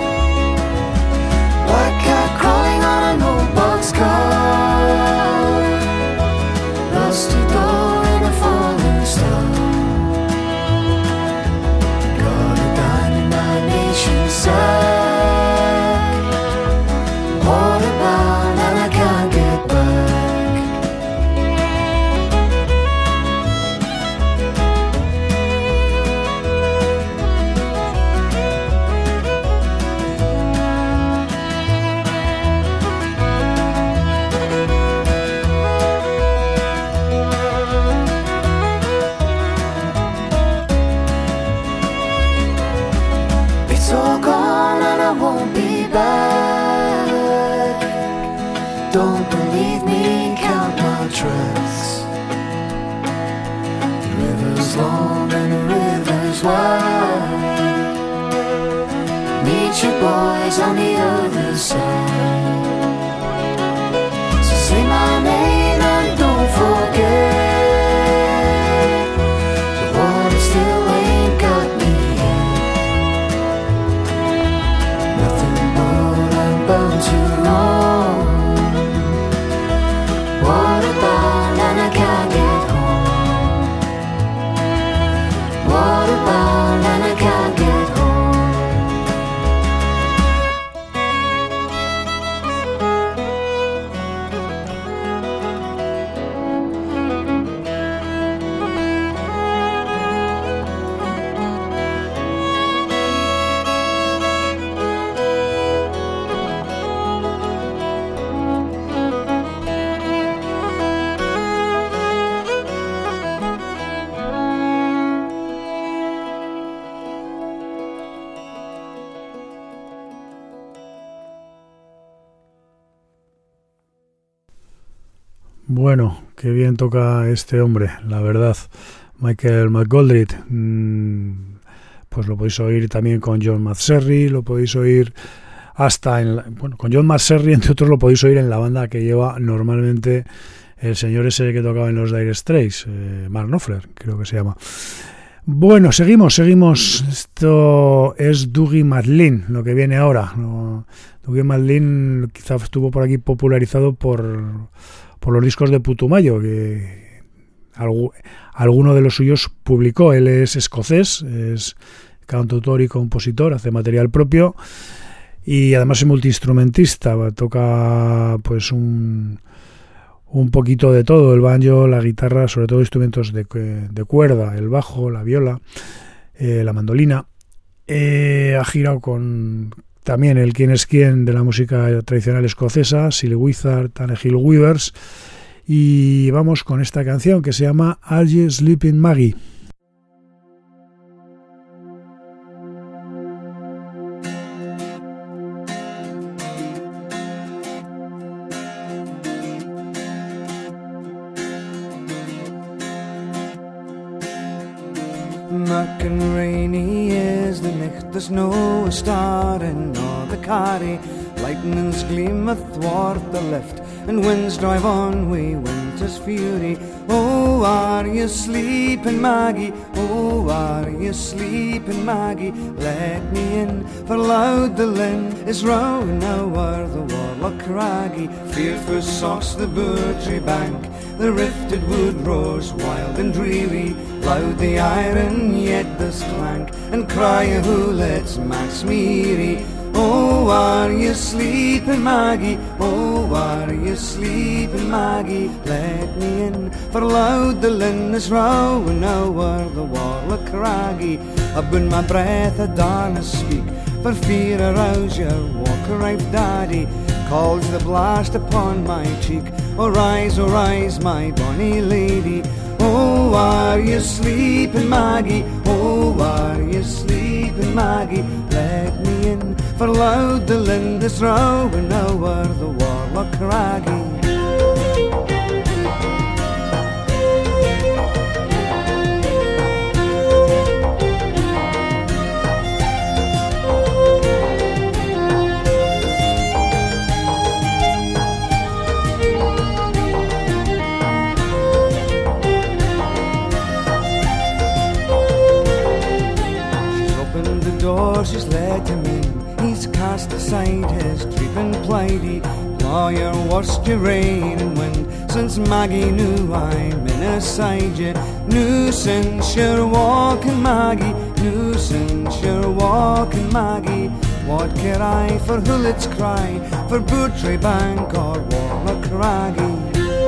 White cat crawling on an old boxcar. Rusty door in a falling star. Got a dime in my nation's side. Waterbound and I can't get back. It's all gone and I won't be back. Don't believe me, count my tracks. The river's long and the river's wide. Meet your boys on the other side. So say my name and don't forget. The water still ain't got me yet. Nothing more I'm bound to roam. Waterbound and I can't get home. Waterbound and I can't get home. Bueno, qué bien toca este hombre, la verdad. Michael McGoldrick. Pues lo podéis oír también con John Maserry, lo podéis oír hasta con John Maserry, entre otros, lo podéis oír en la banda que lleva normalmente el señor ese que tocaba en los Dire Straits, Mark Knopfler, creo que se llama. Bueno, seguimos. Esto es Dougie Madeline, lo que viene ahora. Dougie Madeline quizás estuvo por aquí popularizado por los discos de Putumayo, que alguno de los suyos publicó. Él es escocés, es cantautor y compositor, hace material propio y además es multiinstrumentista, toca pues un poquito de todo, el banjo, la guitarra, sobre todo instrumentos de cuerda, el bajo, la viola, la mandolina. Ha girado con también el quién es quién de la música tradicional escocesa, Silly Wizard, Tannehill Weavers, y vamos con esta canción que se llama Are You Sleeping Maggie? Murk and rainy is the night, the snow is starting, all the carry Lightnings gleam athwart the lift, and winds drive on wi' winter's fury. Oh, are you sleeping, Maggie? Oh, are you sleeping, Maggie? Let me in, for loud the linn is rowing o'er the Warlock Craggy. Fearful socks the Burdry bank, the rifted wood roars wild and dreary. Loud the iron, yet the clank, and cry a who lets Max Meary. Oh, are you sleeping, Maggie? Oh, are you sleeping, Maggie? Let me in, for loud the linn is rowing o'er the Warlock Craggy. Abune my breath I darna speak, for fear I rouse your walker-ripe daddy. Calls the blast upon my cheek. Oh, rise, my bonny lady. Oh, are you sleeping, Maggie? Oh, are you sleeping, Maggie? Let me in, for loud the linn is rowing o'er the Warlock Craggy. She's let him in, he's cast aside his creeping plighty. Lawyer, worst your rain and wind, since Maggie knew I'm inside you. New since you're walking, Maggie, new since you're walking, Maggie. What care I for Hullet's cry, for Butry Bank or Warlock Craggy?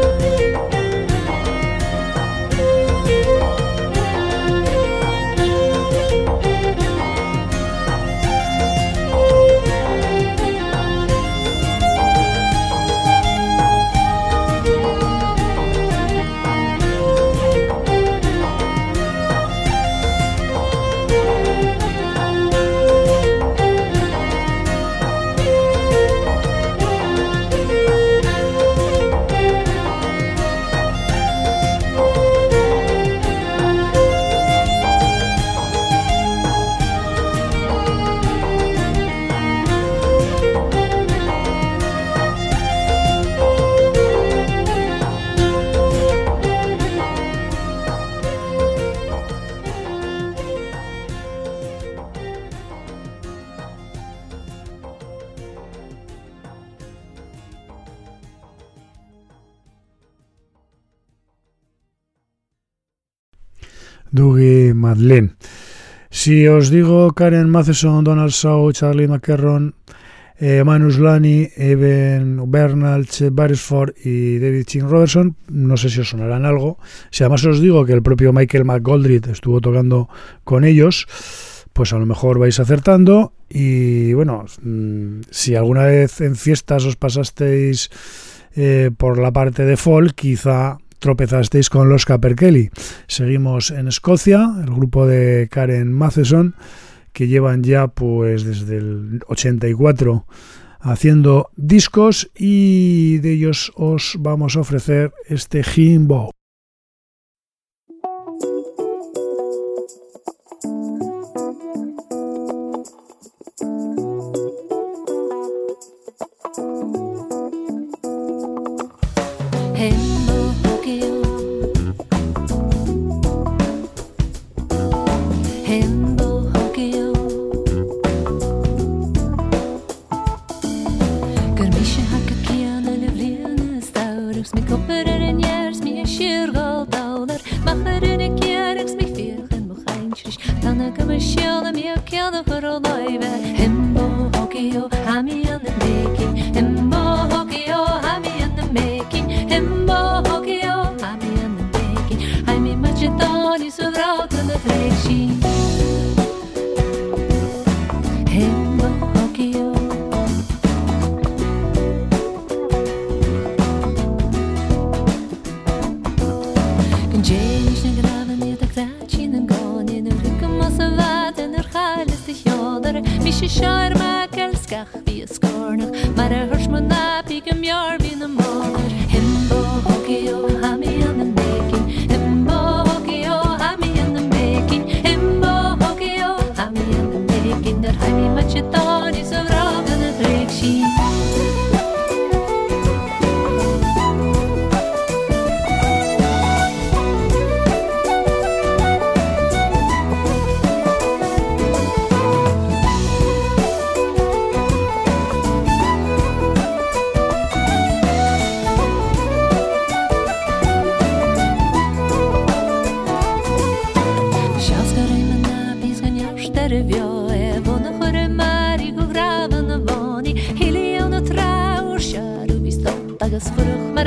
Dougie Madeleine. Si os digo Karen Matheson, Donald Shaw, Charlie McKerron, Manus Lani, Evan Bernal, Chet Beresford y David Chin Robertson, no sé si os sonarán algo. Si además os digo que el propio Michael McGoldrick estuvo tocando con ellos, pues a lo mejor vais acertando. Y bueno, si alguna vez en fiestas os pasasteis por la parte de folk, quizá tropezasteis con los Caperkelly. Seguimos en Escocia, el grupo de Karen Matheson, que llevan ya pues desde el 84 haciendo discos, y de ellos os vamos a ofrecer este Himbo.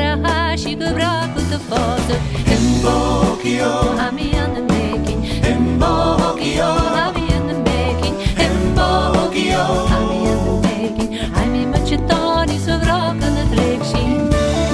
maraha she go rock with the father. Embokio, I'm in the making. Embokio, I'm in the making. Embokio, I'm in the making. I'm in much thought is of rock and the direction.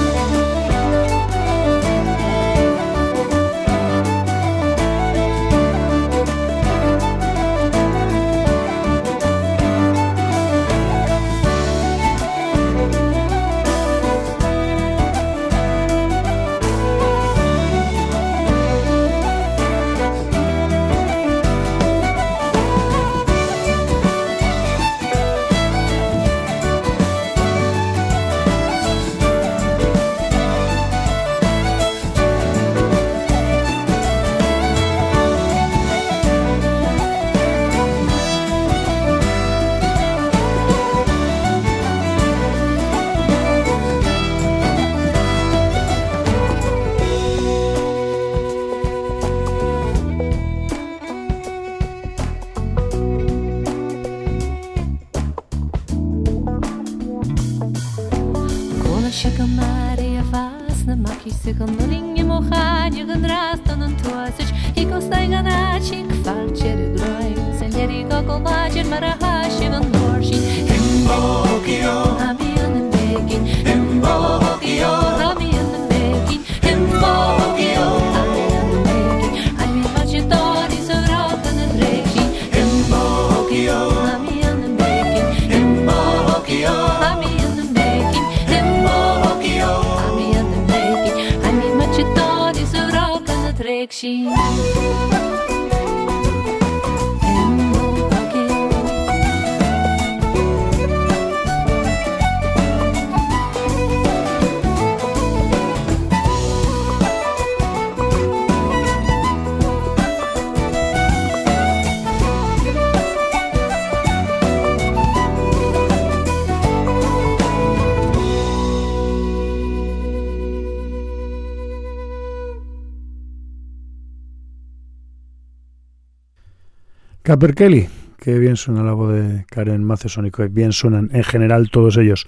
Capercaillie, que bien suena la voz de Karen Matheson y que bien suenan en general todos ellos.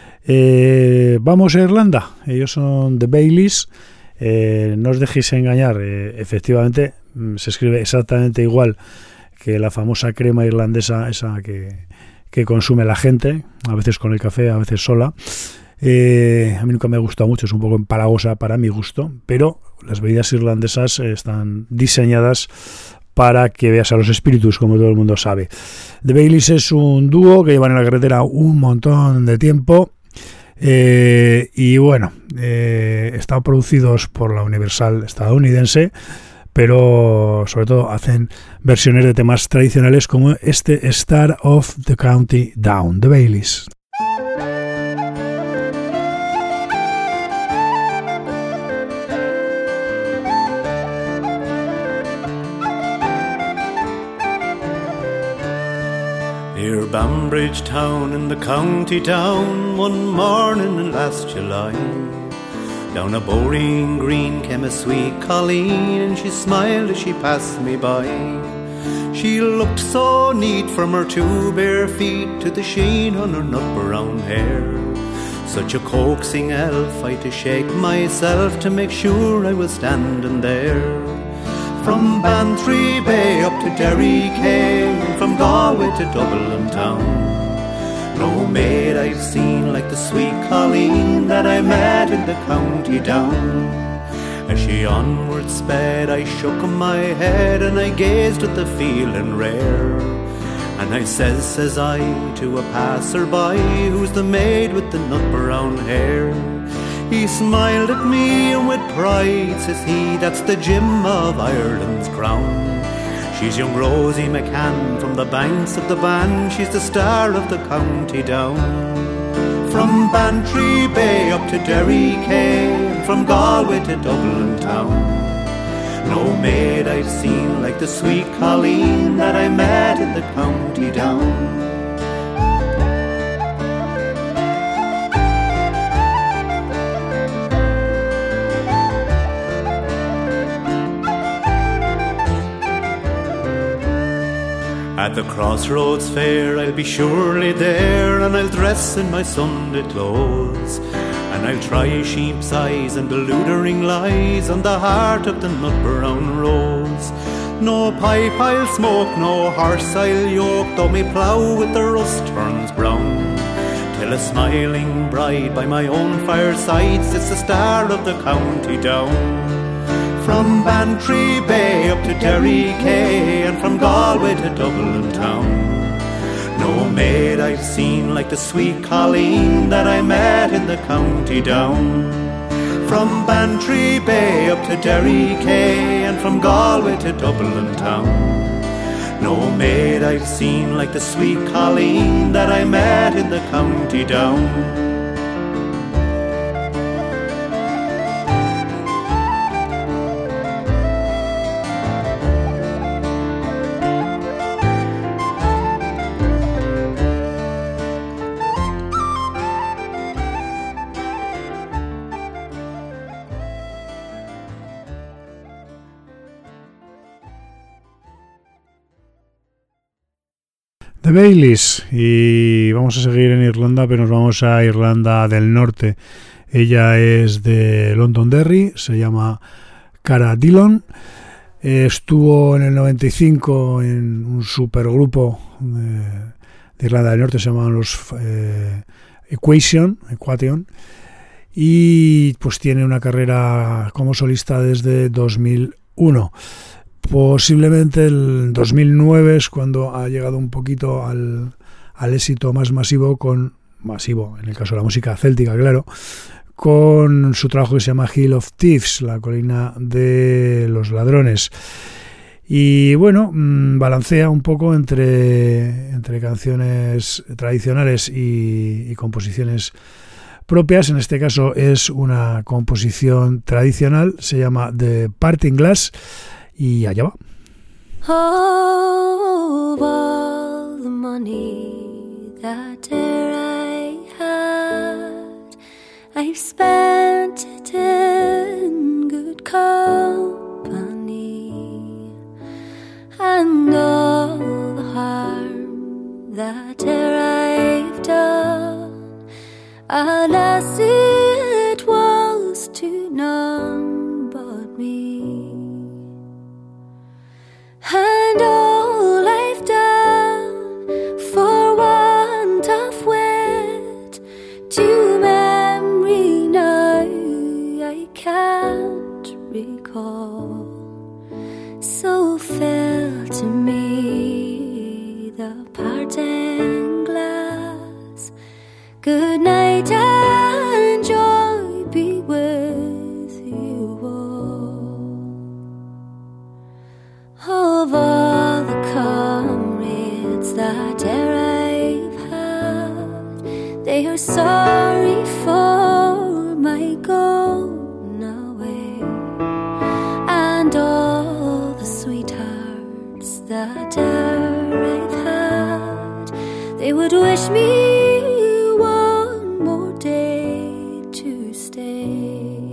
Vamos a Irlanda, ellos son The Baileys. No os dejéis engañar, efectivamente se escribe exactamente igual que la famosa crema irlandesa, esa que consume la gente, a veces con el café, a veces sola. A mí nunca me ha gustado mucho, es un poco empalagosa para mi gusto, pero las bebidas irlandesas están diseñadas para que veas a los espíritus, como todo el mundo sabe. The Baileys es un dúo que llevan en la carretera un montón de tiempo y bueno, están producidos por la Universal estadounidense, pero sobre todo hacen versiones de temas tradicionales como este Star of the County Down, The Baileys. Near Bambridge town in the county down, one morning in last July, down a Bowring Green came a sweet Colleen, and she smiled as she passed me by. She looked so neat from her two bare feet to the sheen on her nut brown hair. Such a coaxing elf, I had to shake myself to make sure I was standing there. From Bantry Bay up to Derry Cay, from Galway to Dublin town, no maid I've seen like the sweet Colleen that I met in the county down. As she onward sped, I shook my head and I gazed at the feeling rare. And I says I to a passer-by, who's the maid with the nut brown hair? He smiled at me and with pride says he, that's the Jim of Ireland's crown. She's young Rosie McCann from the banks of the Bann, she's the star of the county down. From Bantry Bay up to Derry Cay, from Galway to Dublin town, no maid I've seen like the sweet Colleen that I met in the county down. At the Crossroads Fair I'll be surely there, and I'll dress in my Sunday clothes. And I'll try sheep's eyes and bewildering lies on the heart of the nut-brown rose. No pipe I'll smoke, no horse I'll yoke, though me plough with the rust turns brown. Till a smiling bride by my own fireside sits the star of the county down. From Bantry Bay up to Derry Quay, and from Galway to Dublin town. No maid I've seen like the sweet Colleen that I met in the county down. From Bantry Bay up to Derry Quay, and from Galway to Dublin town. No maid I've seen like the sweet Colleen that I met in the county down. The Baileys, y vamos a seguir en Irlanda, pero nos vamos a Irlanda del Norte. Ella es de Londonderry, se llama Cara Dillon. Estuvo en el 95 en un supergrupo de Irlanda del Norte, se llamaban los Equation, y pues tiene una carrera como solista desde 2001. Posiblemente el 2009 es cuando ha llegado un poquito al éxito más masivo, en el caso de la música céltica, claro, con su trabajo que se llama Hill of Thieves, la colina de los ladrones. Y bueno, balancea un poco entre canciones tradicionales y composiciones propias. En este caso es una composición tradicional, se llama The Parting Glass. Y allá va. Of all the money that I had, I've spent it in good company, and all the harm that I've done, alas, it was to none but me. And all I've done for want of wit to memory now I can't recall. So fell to me the parting glass. Good night and joy be with you all. Of all the comrades that e'er I've had, they are sorry for my going away. And all the sweethearts that e'er I've had, they would wish me one more day to stay.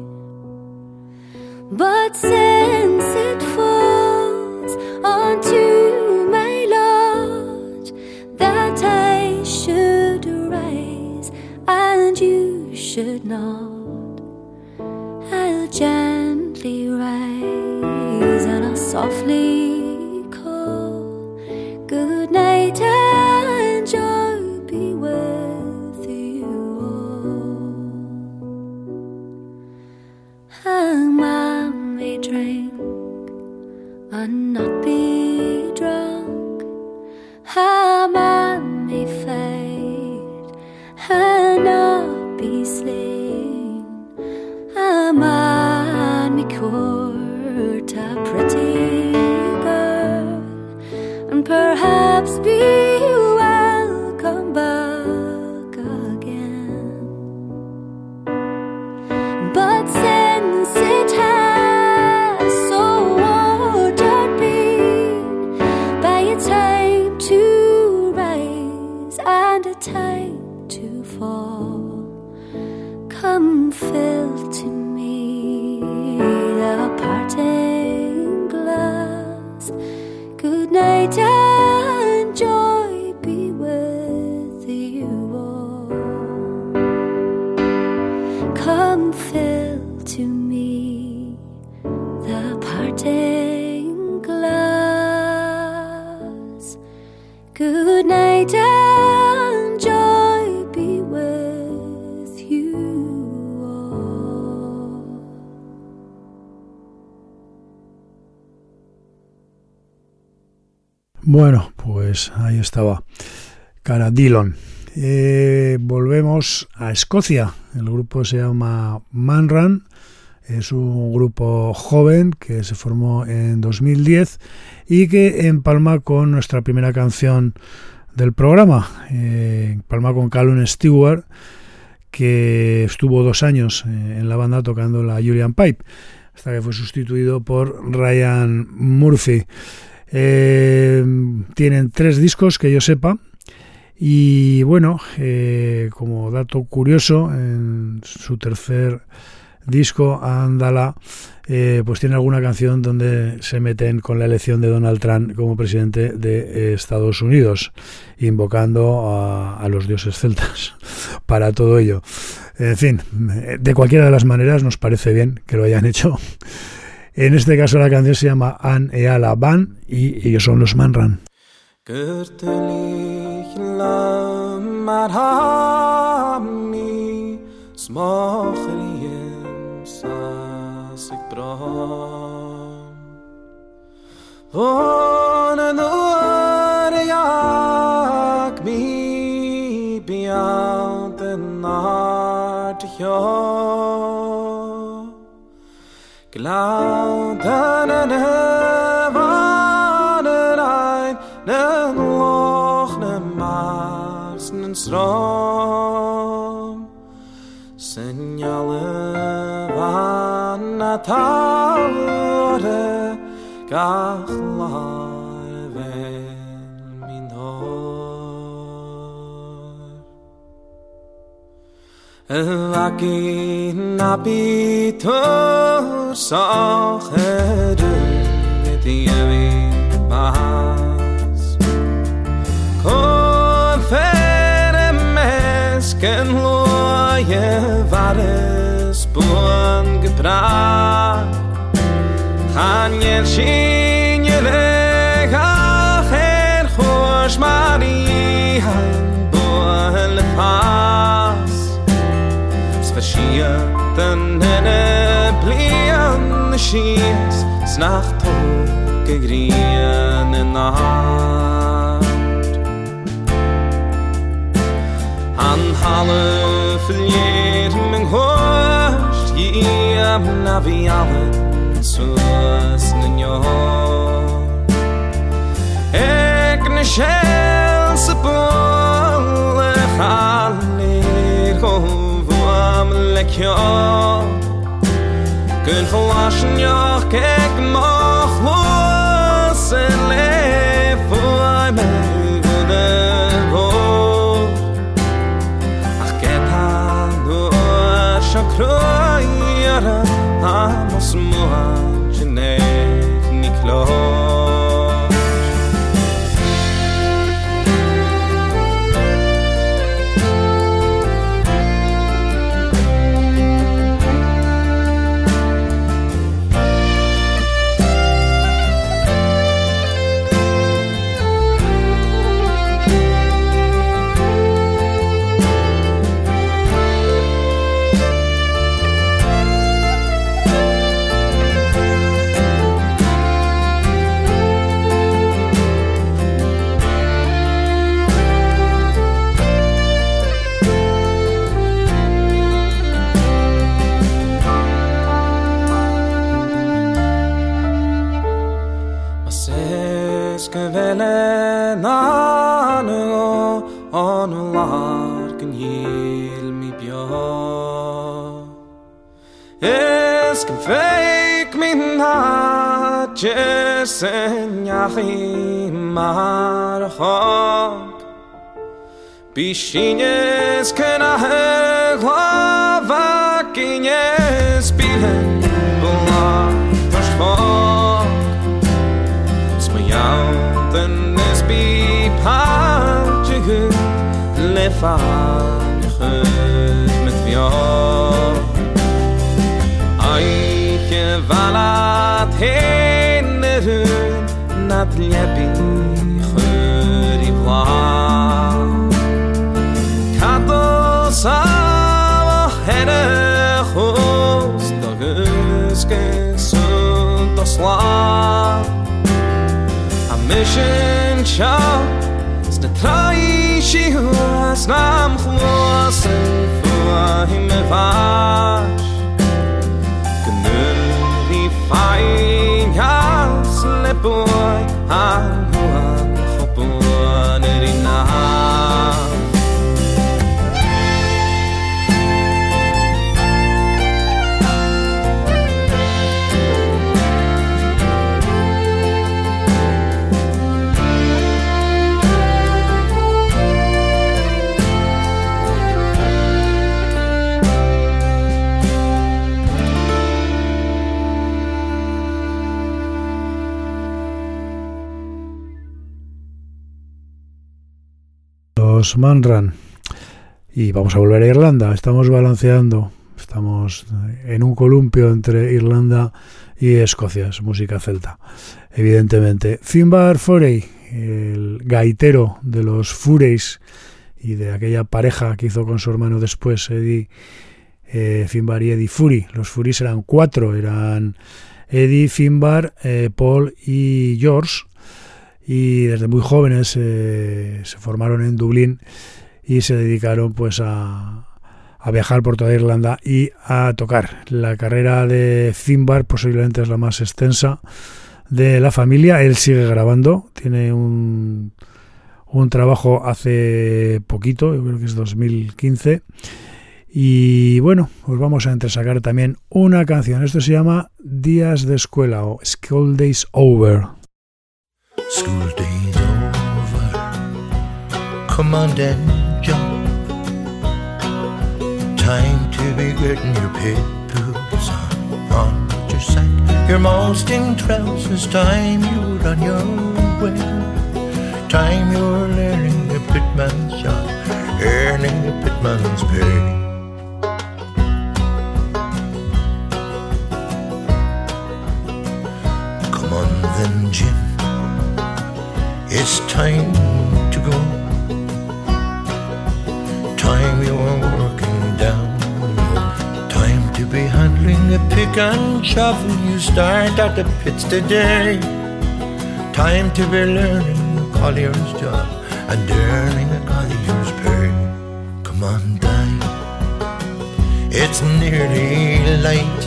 But since it falls onto my lot that I should rise and you should not, I'll gently rise and I'll softly call good night and joy be with you all. A man may drink and not be drunk, a man may fight and not be slain, a man may court a pretty girl and perhaps be welcome back again. But since it has so ordered been by a time to rise and a time to fall, come fill to me the parting glass. Good night and joy be with you all. held to me the parting glass. Good night and joy be with you all. Bueno, pues ahí estaba Cara Dillon. Volvemos a Escocia. El grupo se llama Manran. Es un grupo joven que se formó en 2010 y que empalma con nuestra primera canción del programa. Empalma con Callum Stewart, que estuvo 2 años en la banda tocando la Julian Pipe, hasta que fue sustituido por Ryan Murphy. Tienen 3 discos que yo sepa. Y bueno, como dato curioso, en su tercer disco, Andala, pues tiene alguna canción donde se meten con la elección de Donald Trump como presidente de Estados Unidos, invocando a los dioses celtas para todo ello. En fin, de cualquiera de las maneras nos parece bien que lo hayan hecho. En este caso la canción se llama An Eala Ban y ellos son los Manran. Gürtelich lamar hami smocheriem sasik bram Vone nuariak mi beyond the night yo Glauben Den lochne marsnen strom Signale vanna taure Gachlare vel min hår Vaki nabitur sacheru Mit jevi mahas Konfere mesken loje vares buon gebracht Han jen shinjele gacher chosh Maria buon pas Sverschierten henne blian schies Snacht gegrien in nacht Han halle verleer min hoort Jem na vi allen sus nenjor Ek ne sjelse bolle Hallir hovam lekja Kun gelaschen jag kek mag los En leef voor mij de woord Ach ket han door Shakroyere Amos muhan Jenek niklo Jesen yachim marachok Bishines kenaheg lavakines bilen Bulat verschvok Smayauten es bipatjegud Lefan chud met vjok valad hennerun nad lepi chur I bla Kados av henne hos daguske sunt og slag A mission show Trai shi was nam khlosen for him vash Gnuli fine house le boy han khopon erina Manran. Y vamos a volver a Irlanda. Estamos balanceando, estamos en un columpio entre Irlanda y Escocia. Es música celta, evidentemente. Finbar Foray, el gaitero de los Fureys y de aquella pareja que hizo con su hermano después, Eddie Finbar y Eddie Furey. Los Fureys eran 4, eran Eddie, Finbar, Paul y George. Y desde muy jóvenes se formaron en Dublín y se dedicaron pues a viajar por toda Irlanda y a tocar. La carrera de Finbar posiblemente es la más extensa de la familia. Él sigue grabando, tiene un trabajo hace poquito, yo creo que es 2015. Y bueno, pues vamos a entresacar también una canción. Esto se llama Días de Escuela o School Days Over. School days over, come on then, jump. Time to be getting your papers on your sack, your moleskin trousers. Time you're on your way. Time you're learning the pitman's job, earning the pitman's pay. Come on then, Jim. It's time to go. Time you are working down. Time to be handling a pick and shovel. You start at the pits today. Time to be learning a collier's job and earning a collier's pay. Come on, die. It's nearly late.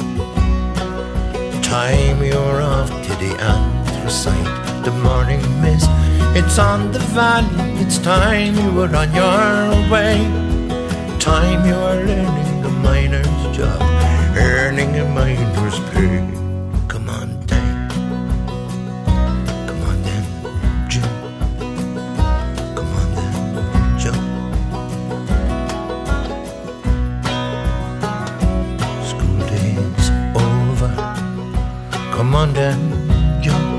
Time you're off to the anthracite. The morning mist, it's on the valley. It's time you were on your way. Time you are learning a miner's job, earning a miner's pay. Come on, Dan. Come on, then, Jim. Come on, then, Joe. School days over. Come on, then, Joe.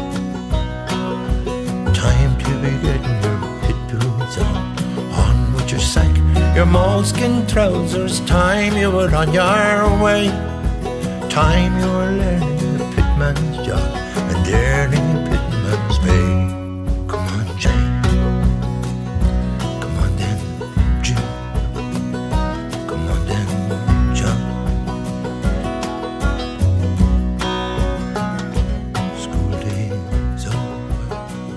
Time to be getting your pit boots on with your sack, your moleskin trousers. Time you were on your way. Time you were learning the pitman's job and earning the pitman's pay. Come on, Jane. Come on then, Jim. Come on then, John. School days over.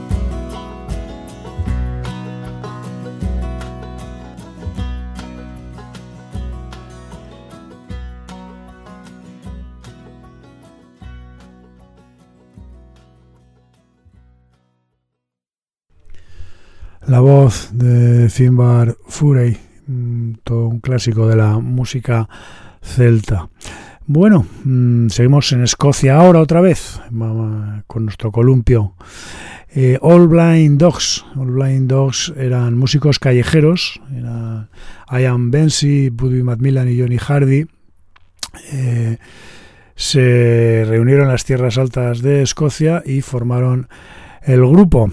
La voz de Finbar Foray, todo un clásico de la música celta. Bueno, seguimos en Escocia ahora otra vez, con nuestro columpio. All Blind Dogs. All Blind Dogs eran músicos callejeros, eran Ian Bensi, Buddy Macmillan y Johnny Hardy. Se reunieron en las tierras altas de Escocia y formaron el grupo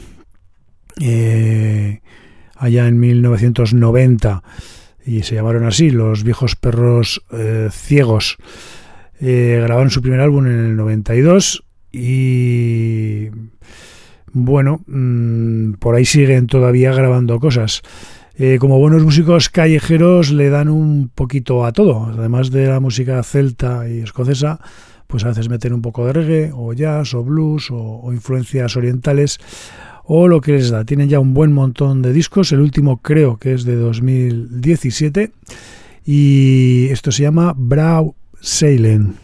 allá en 1990 y se llamaron así, los Viejos Perros Ciegos. Grabaron su primer álbum en el 92 y bueno, por ahí siguen todavía grabando cosas. Como buenos músicos callejeros le dan un poquito a todo, además de la música celta y escocesa, pues a veces meten un poco de reggae o jazz o blues o influencias orientales o lo que les da. Tienen ya un buen montón de discos, el último creo que es de 2017 y esto se llama Brow Sailing.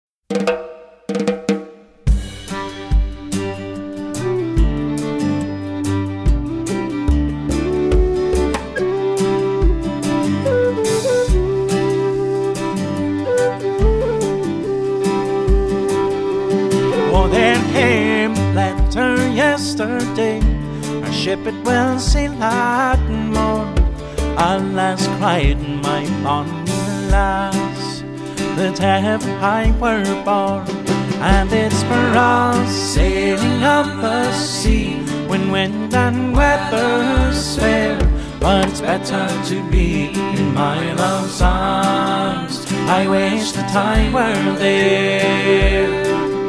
Yesterday, our ship it will sail out more. Alas, cried my bonny lass, that have I were born, and it's for us sailing up the sea when wind and weather's fair. But it's better to be in my love's arms. I wish that I were there.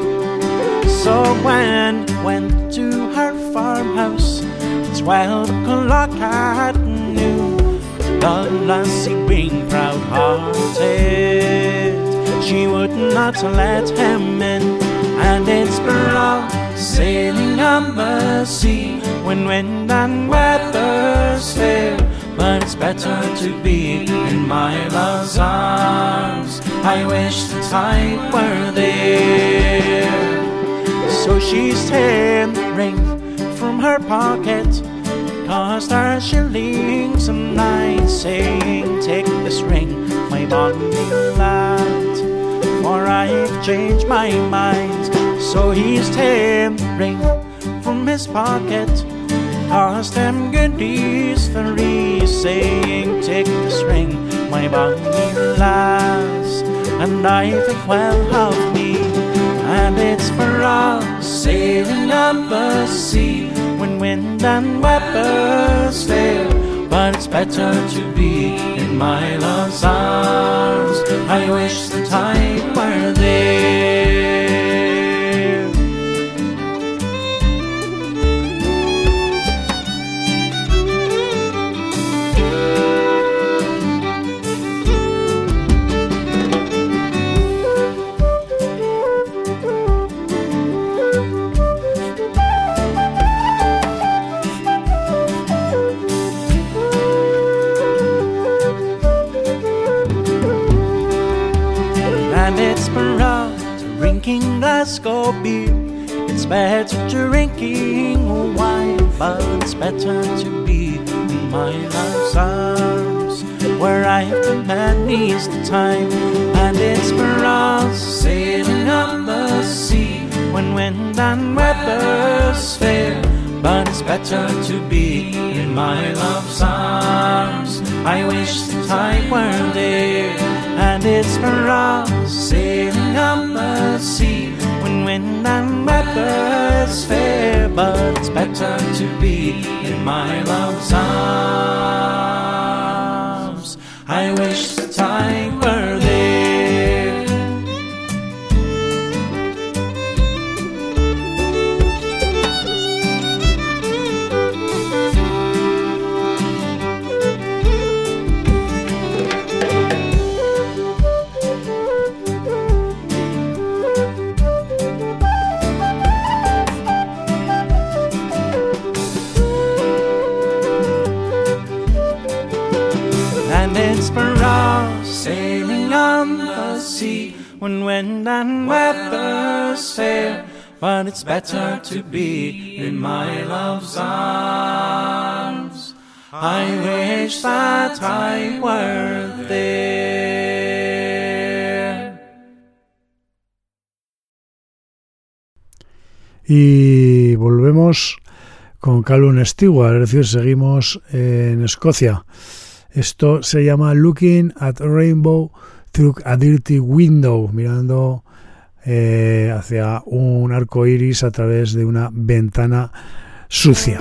So when went to her farmhouse, 12 o'clock at noon, the lassie being proud-hearted, she would not let him in. And it's brown sailing on the sea when wind and weather's fair. But it's better to be in my love's arms. I wish that I were there. So she's tearing from her pocket, cost her shillings a night, saying, take this ring, my bonny lad, for I've changed my mind. So he's tearing from his pocket, cost them goodies three, saying, take this ring, my bonny lass, and I think well of me. And it's for us sailing on the sea when wind and weather's fair. But it's better to be in my love's arms. I wish that I were there. Drinking Glasgow beer, it's better drinking wine, but it's better to be in my love's arms, where I have been many's the time. And it's for us sailing on the sea when wind and weather's fair. But it's better to be in my love's arms. I wish that I were there. And it's for us sailing on the sea when wind and weather's fair. But it's better to be in my love's arms. I wish that I were there. Sailing on the sea when wind and weather's fair. But it's better to be in my love's arms. I wish that I were there. Y volvemos con Callum Stewart, es decir, seguimos en Escocia. Esto se llama Looking at a Rainbow Through a Dirty Window, mirando hacia un arco iris a través de una ventana sucia.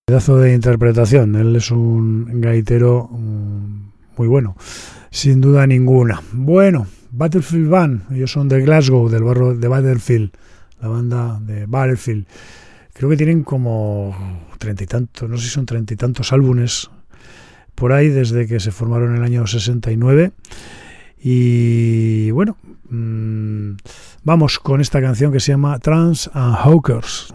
Pedazo de interpretación, él es un gaitero muy bueno, sin duda ninguna. Bueno, Battlefield Band, ellos son de Glasgow, del barrio de Battlefield, la banda de Battlefield. Creo que tienen como 30 y tantos, no sé si son 30 y tantos álbumes por ahí desde que se formaron en el año 69. Y bueno, vamos con esta canción que se llama Tramps and Hawkers.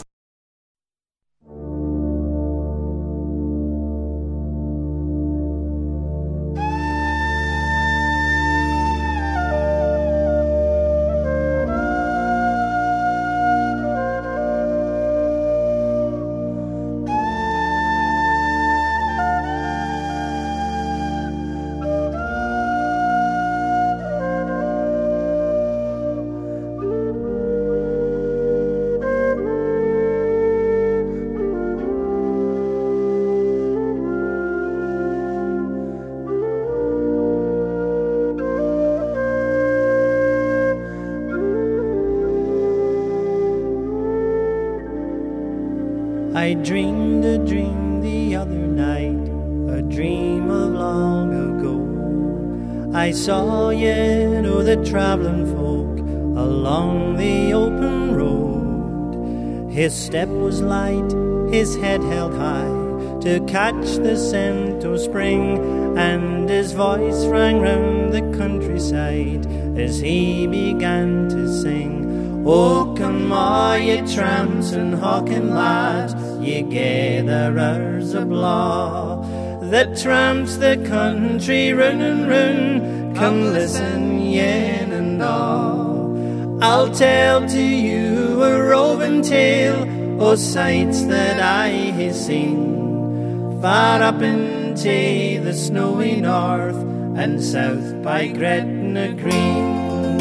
I dreamed a dream the other night, a dream of long ago. I saw yet the travelling folk along the open road. His step was light, his head held high to catch the scent of spring, and his voice rang round the countryside as he began to sing. Oh, come all ye tramps and hawking lads, ye gatherers of law, the tramps the country run and run, come listen yen and all. I'll tell to you a roving tale o' sights that I hae seen, far up into the snowy north and south by Gretna Green.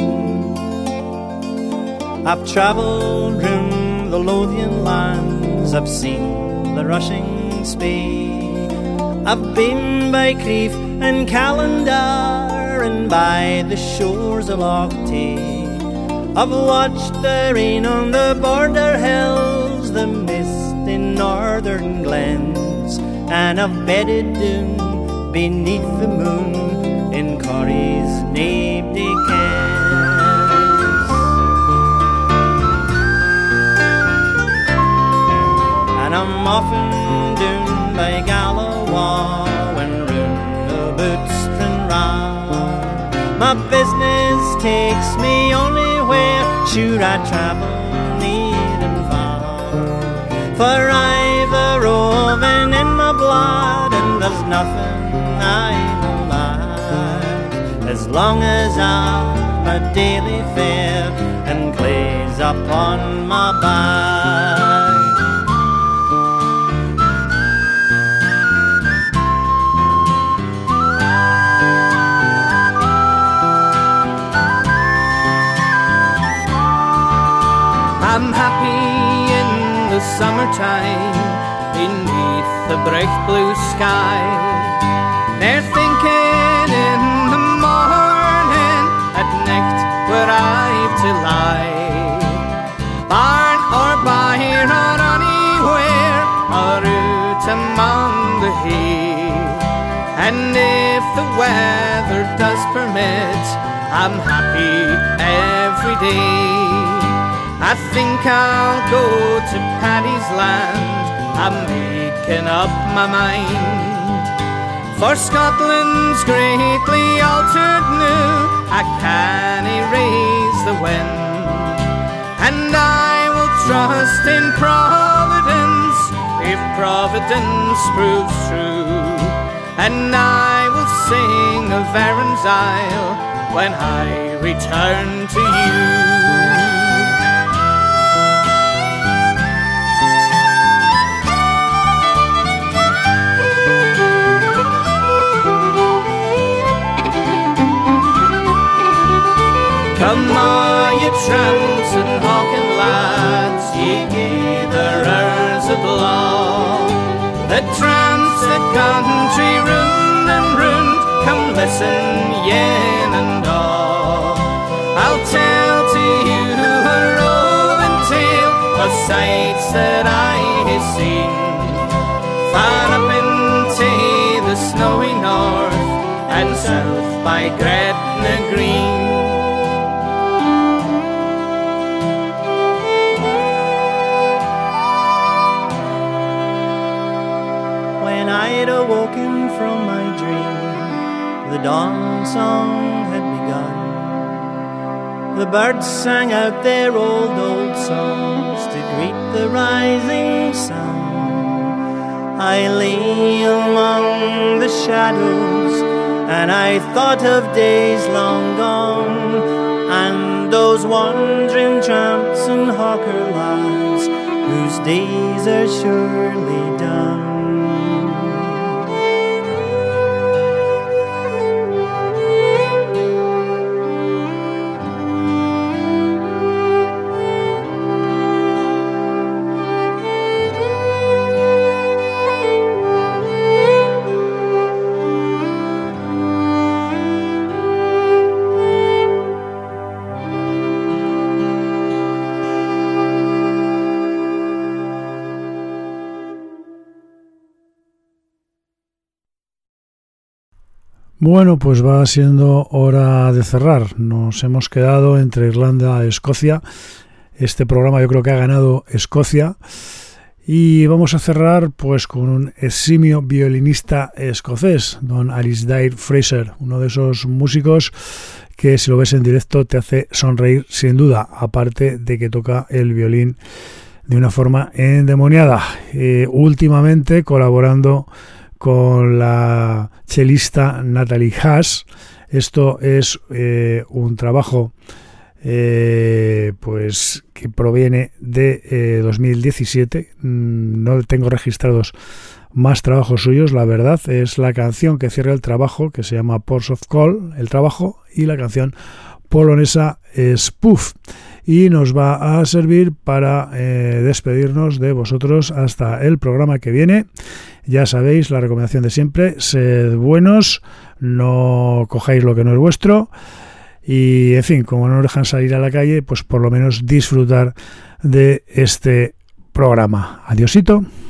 I've travelled round the Lothian lands, I've seen the rushing Spey, I've been by Crieff and Calendar and by the shores of Loch Tay. I've watched the rain on the border hills, the mist in northern glens, and I've bedded down beneath the moon in Corrie's Nape Kens. And I'm often down by Galloway when round the Bootstrin round. My business takes me only where sure I travel near and far. For I've a roving in my blood, and there's nothing I will lack, as long as I've my daily fare and clays upon my back. I'm happy in the summertime beneath the bright blue sky. They're thinking in the morning, at night where I've to lie. Barn or byre or anywhere, or out among the hay. And if the weather does permit, I'm happy every day. I think I'll go to Paddy's Land, I'm making up my mind. For Scotland's greatly altered now, I can't erase the wind. And I will trust in Providence, if Providence proves true. And I will sing of Erin's Isle when I return to you. Come all ye tramps and hawking lads, ye gatherers of law, the tramps the country round and round, come listen yen and all. I'll tell to you a roving tale of sights that I have seen, by Gretna Green. When I'd awoken from my dream, the dawn song had begun. The birds sang out their old songs to greet the rising sun. I lay among the shadows and I thought of days long gone, and those wandering tramps and hawker lads whose days are surely done. Bueno, pues va siendo hora de cerrar. Nos hemos quedado entre Irlanda e Escocia. Este programa yo creo que ha ganado Escocia. Y vamos a cerrar pues con un eximio violinista escocés, don Alasdair Fraser, uno de esos músicos que si lo ves en directo te hace sonreír sin duda, aparte de que toca el violín de una forma endemoniada. Últimamente colaborando con la chelista Natalie Haas. Esto es un trabajo pues que proviene de 2017. No tengo registrados más trabajos suyos, la verdad. Es la canción que cierra el trabajo, que se llama Ports of Call, el trabajo, y la canción polonesa Spoof. Y nos va a servir para despedirnos de vosotros hasta el programa que viene. Ya sabéis, la recomendación de siempre: sed buenos, no cojáis lo que no es vuestro. Y, en fin, como no nos dejan salir a la calle, pues por lo menos disfrutar de este programa. Adiósito.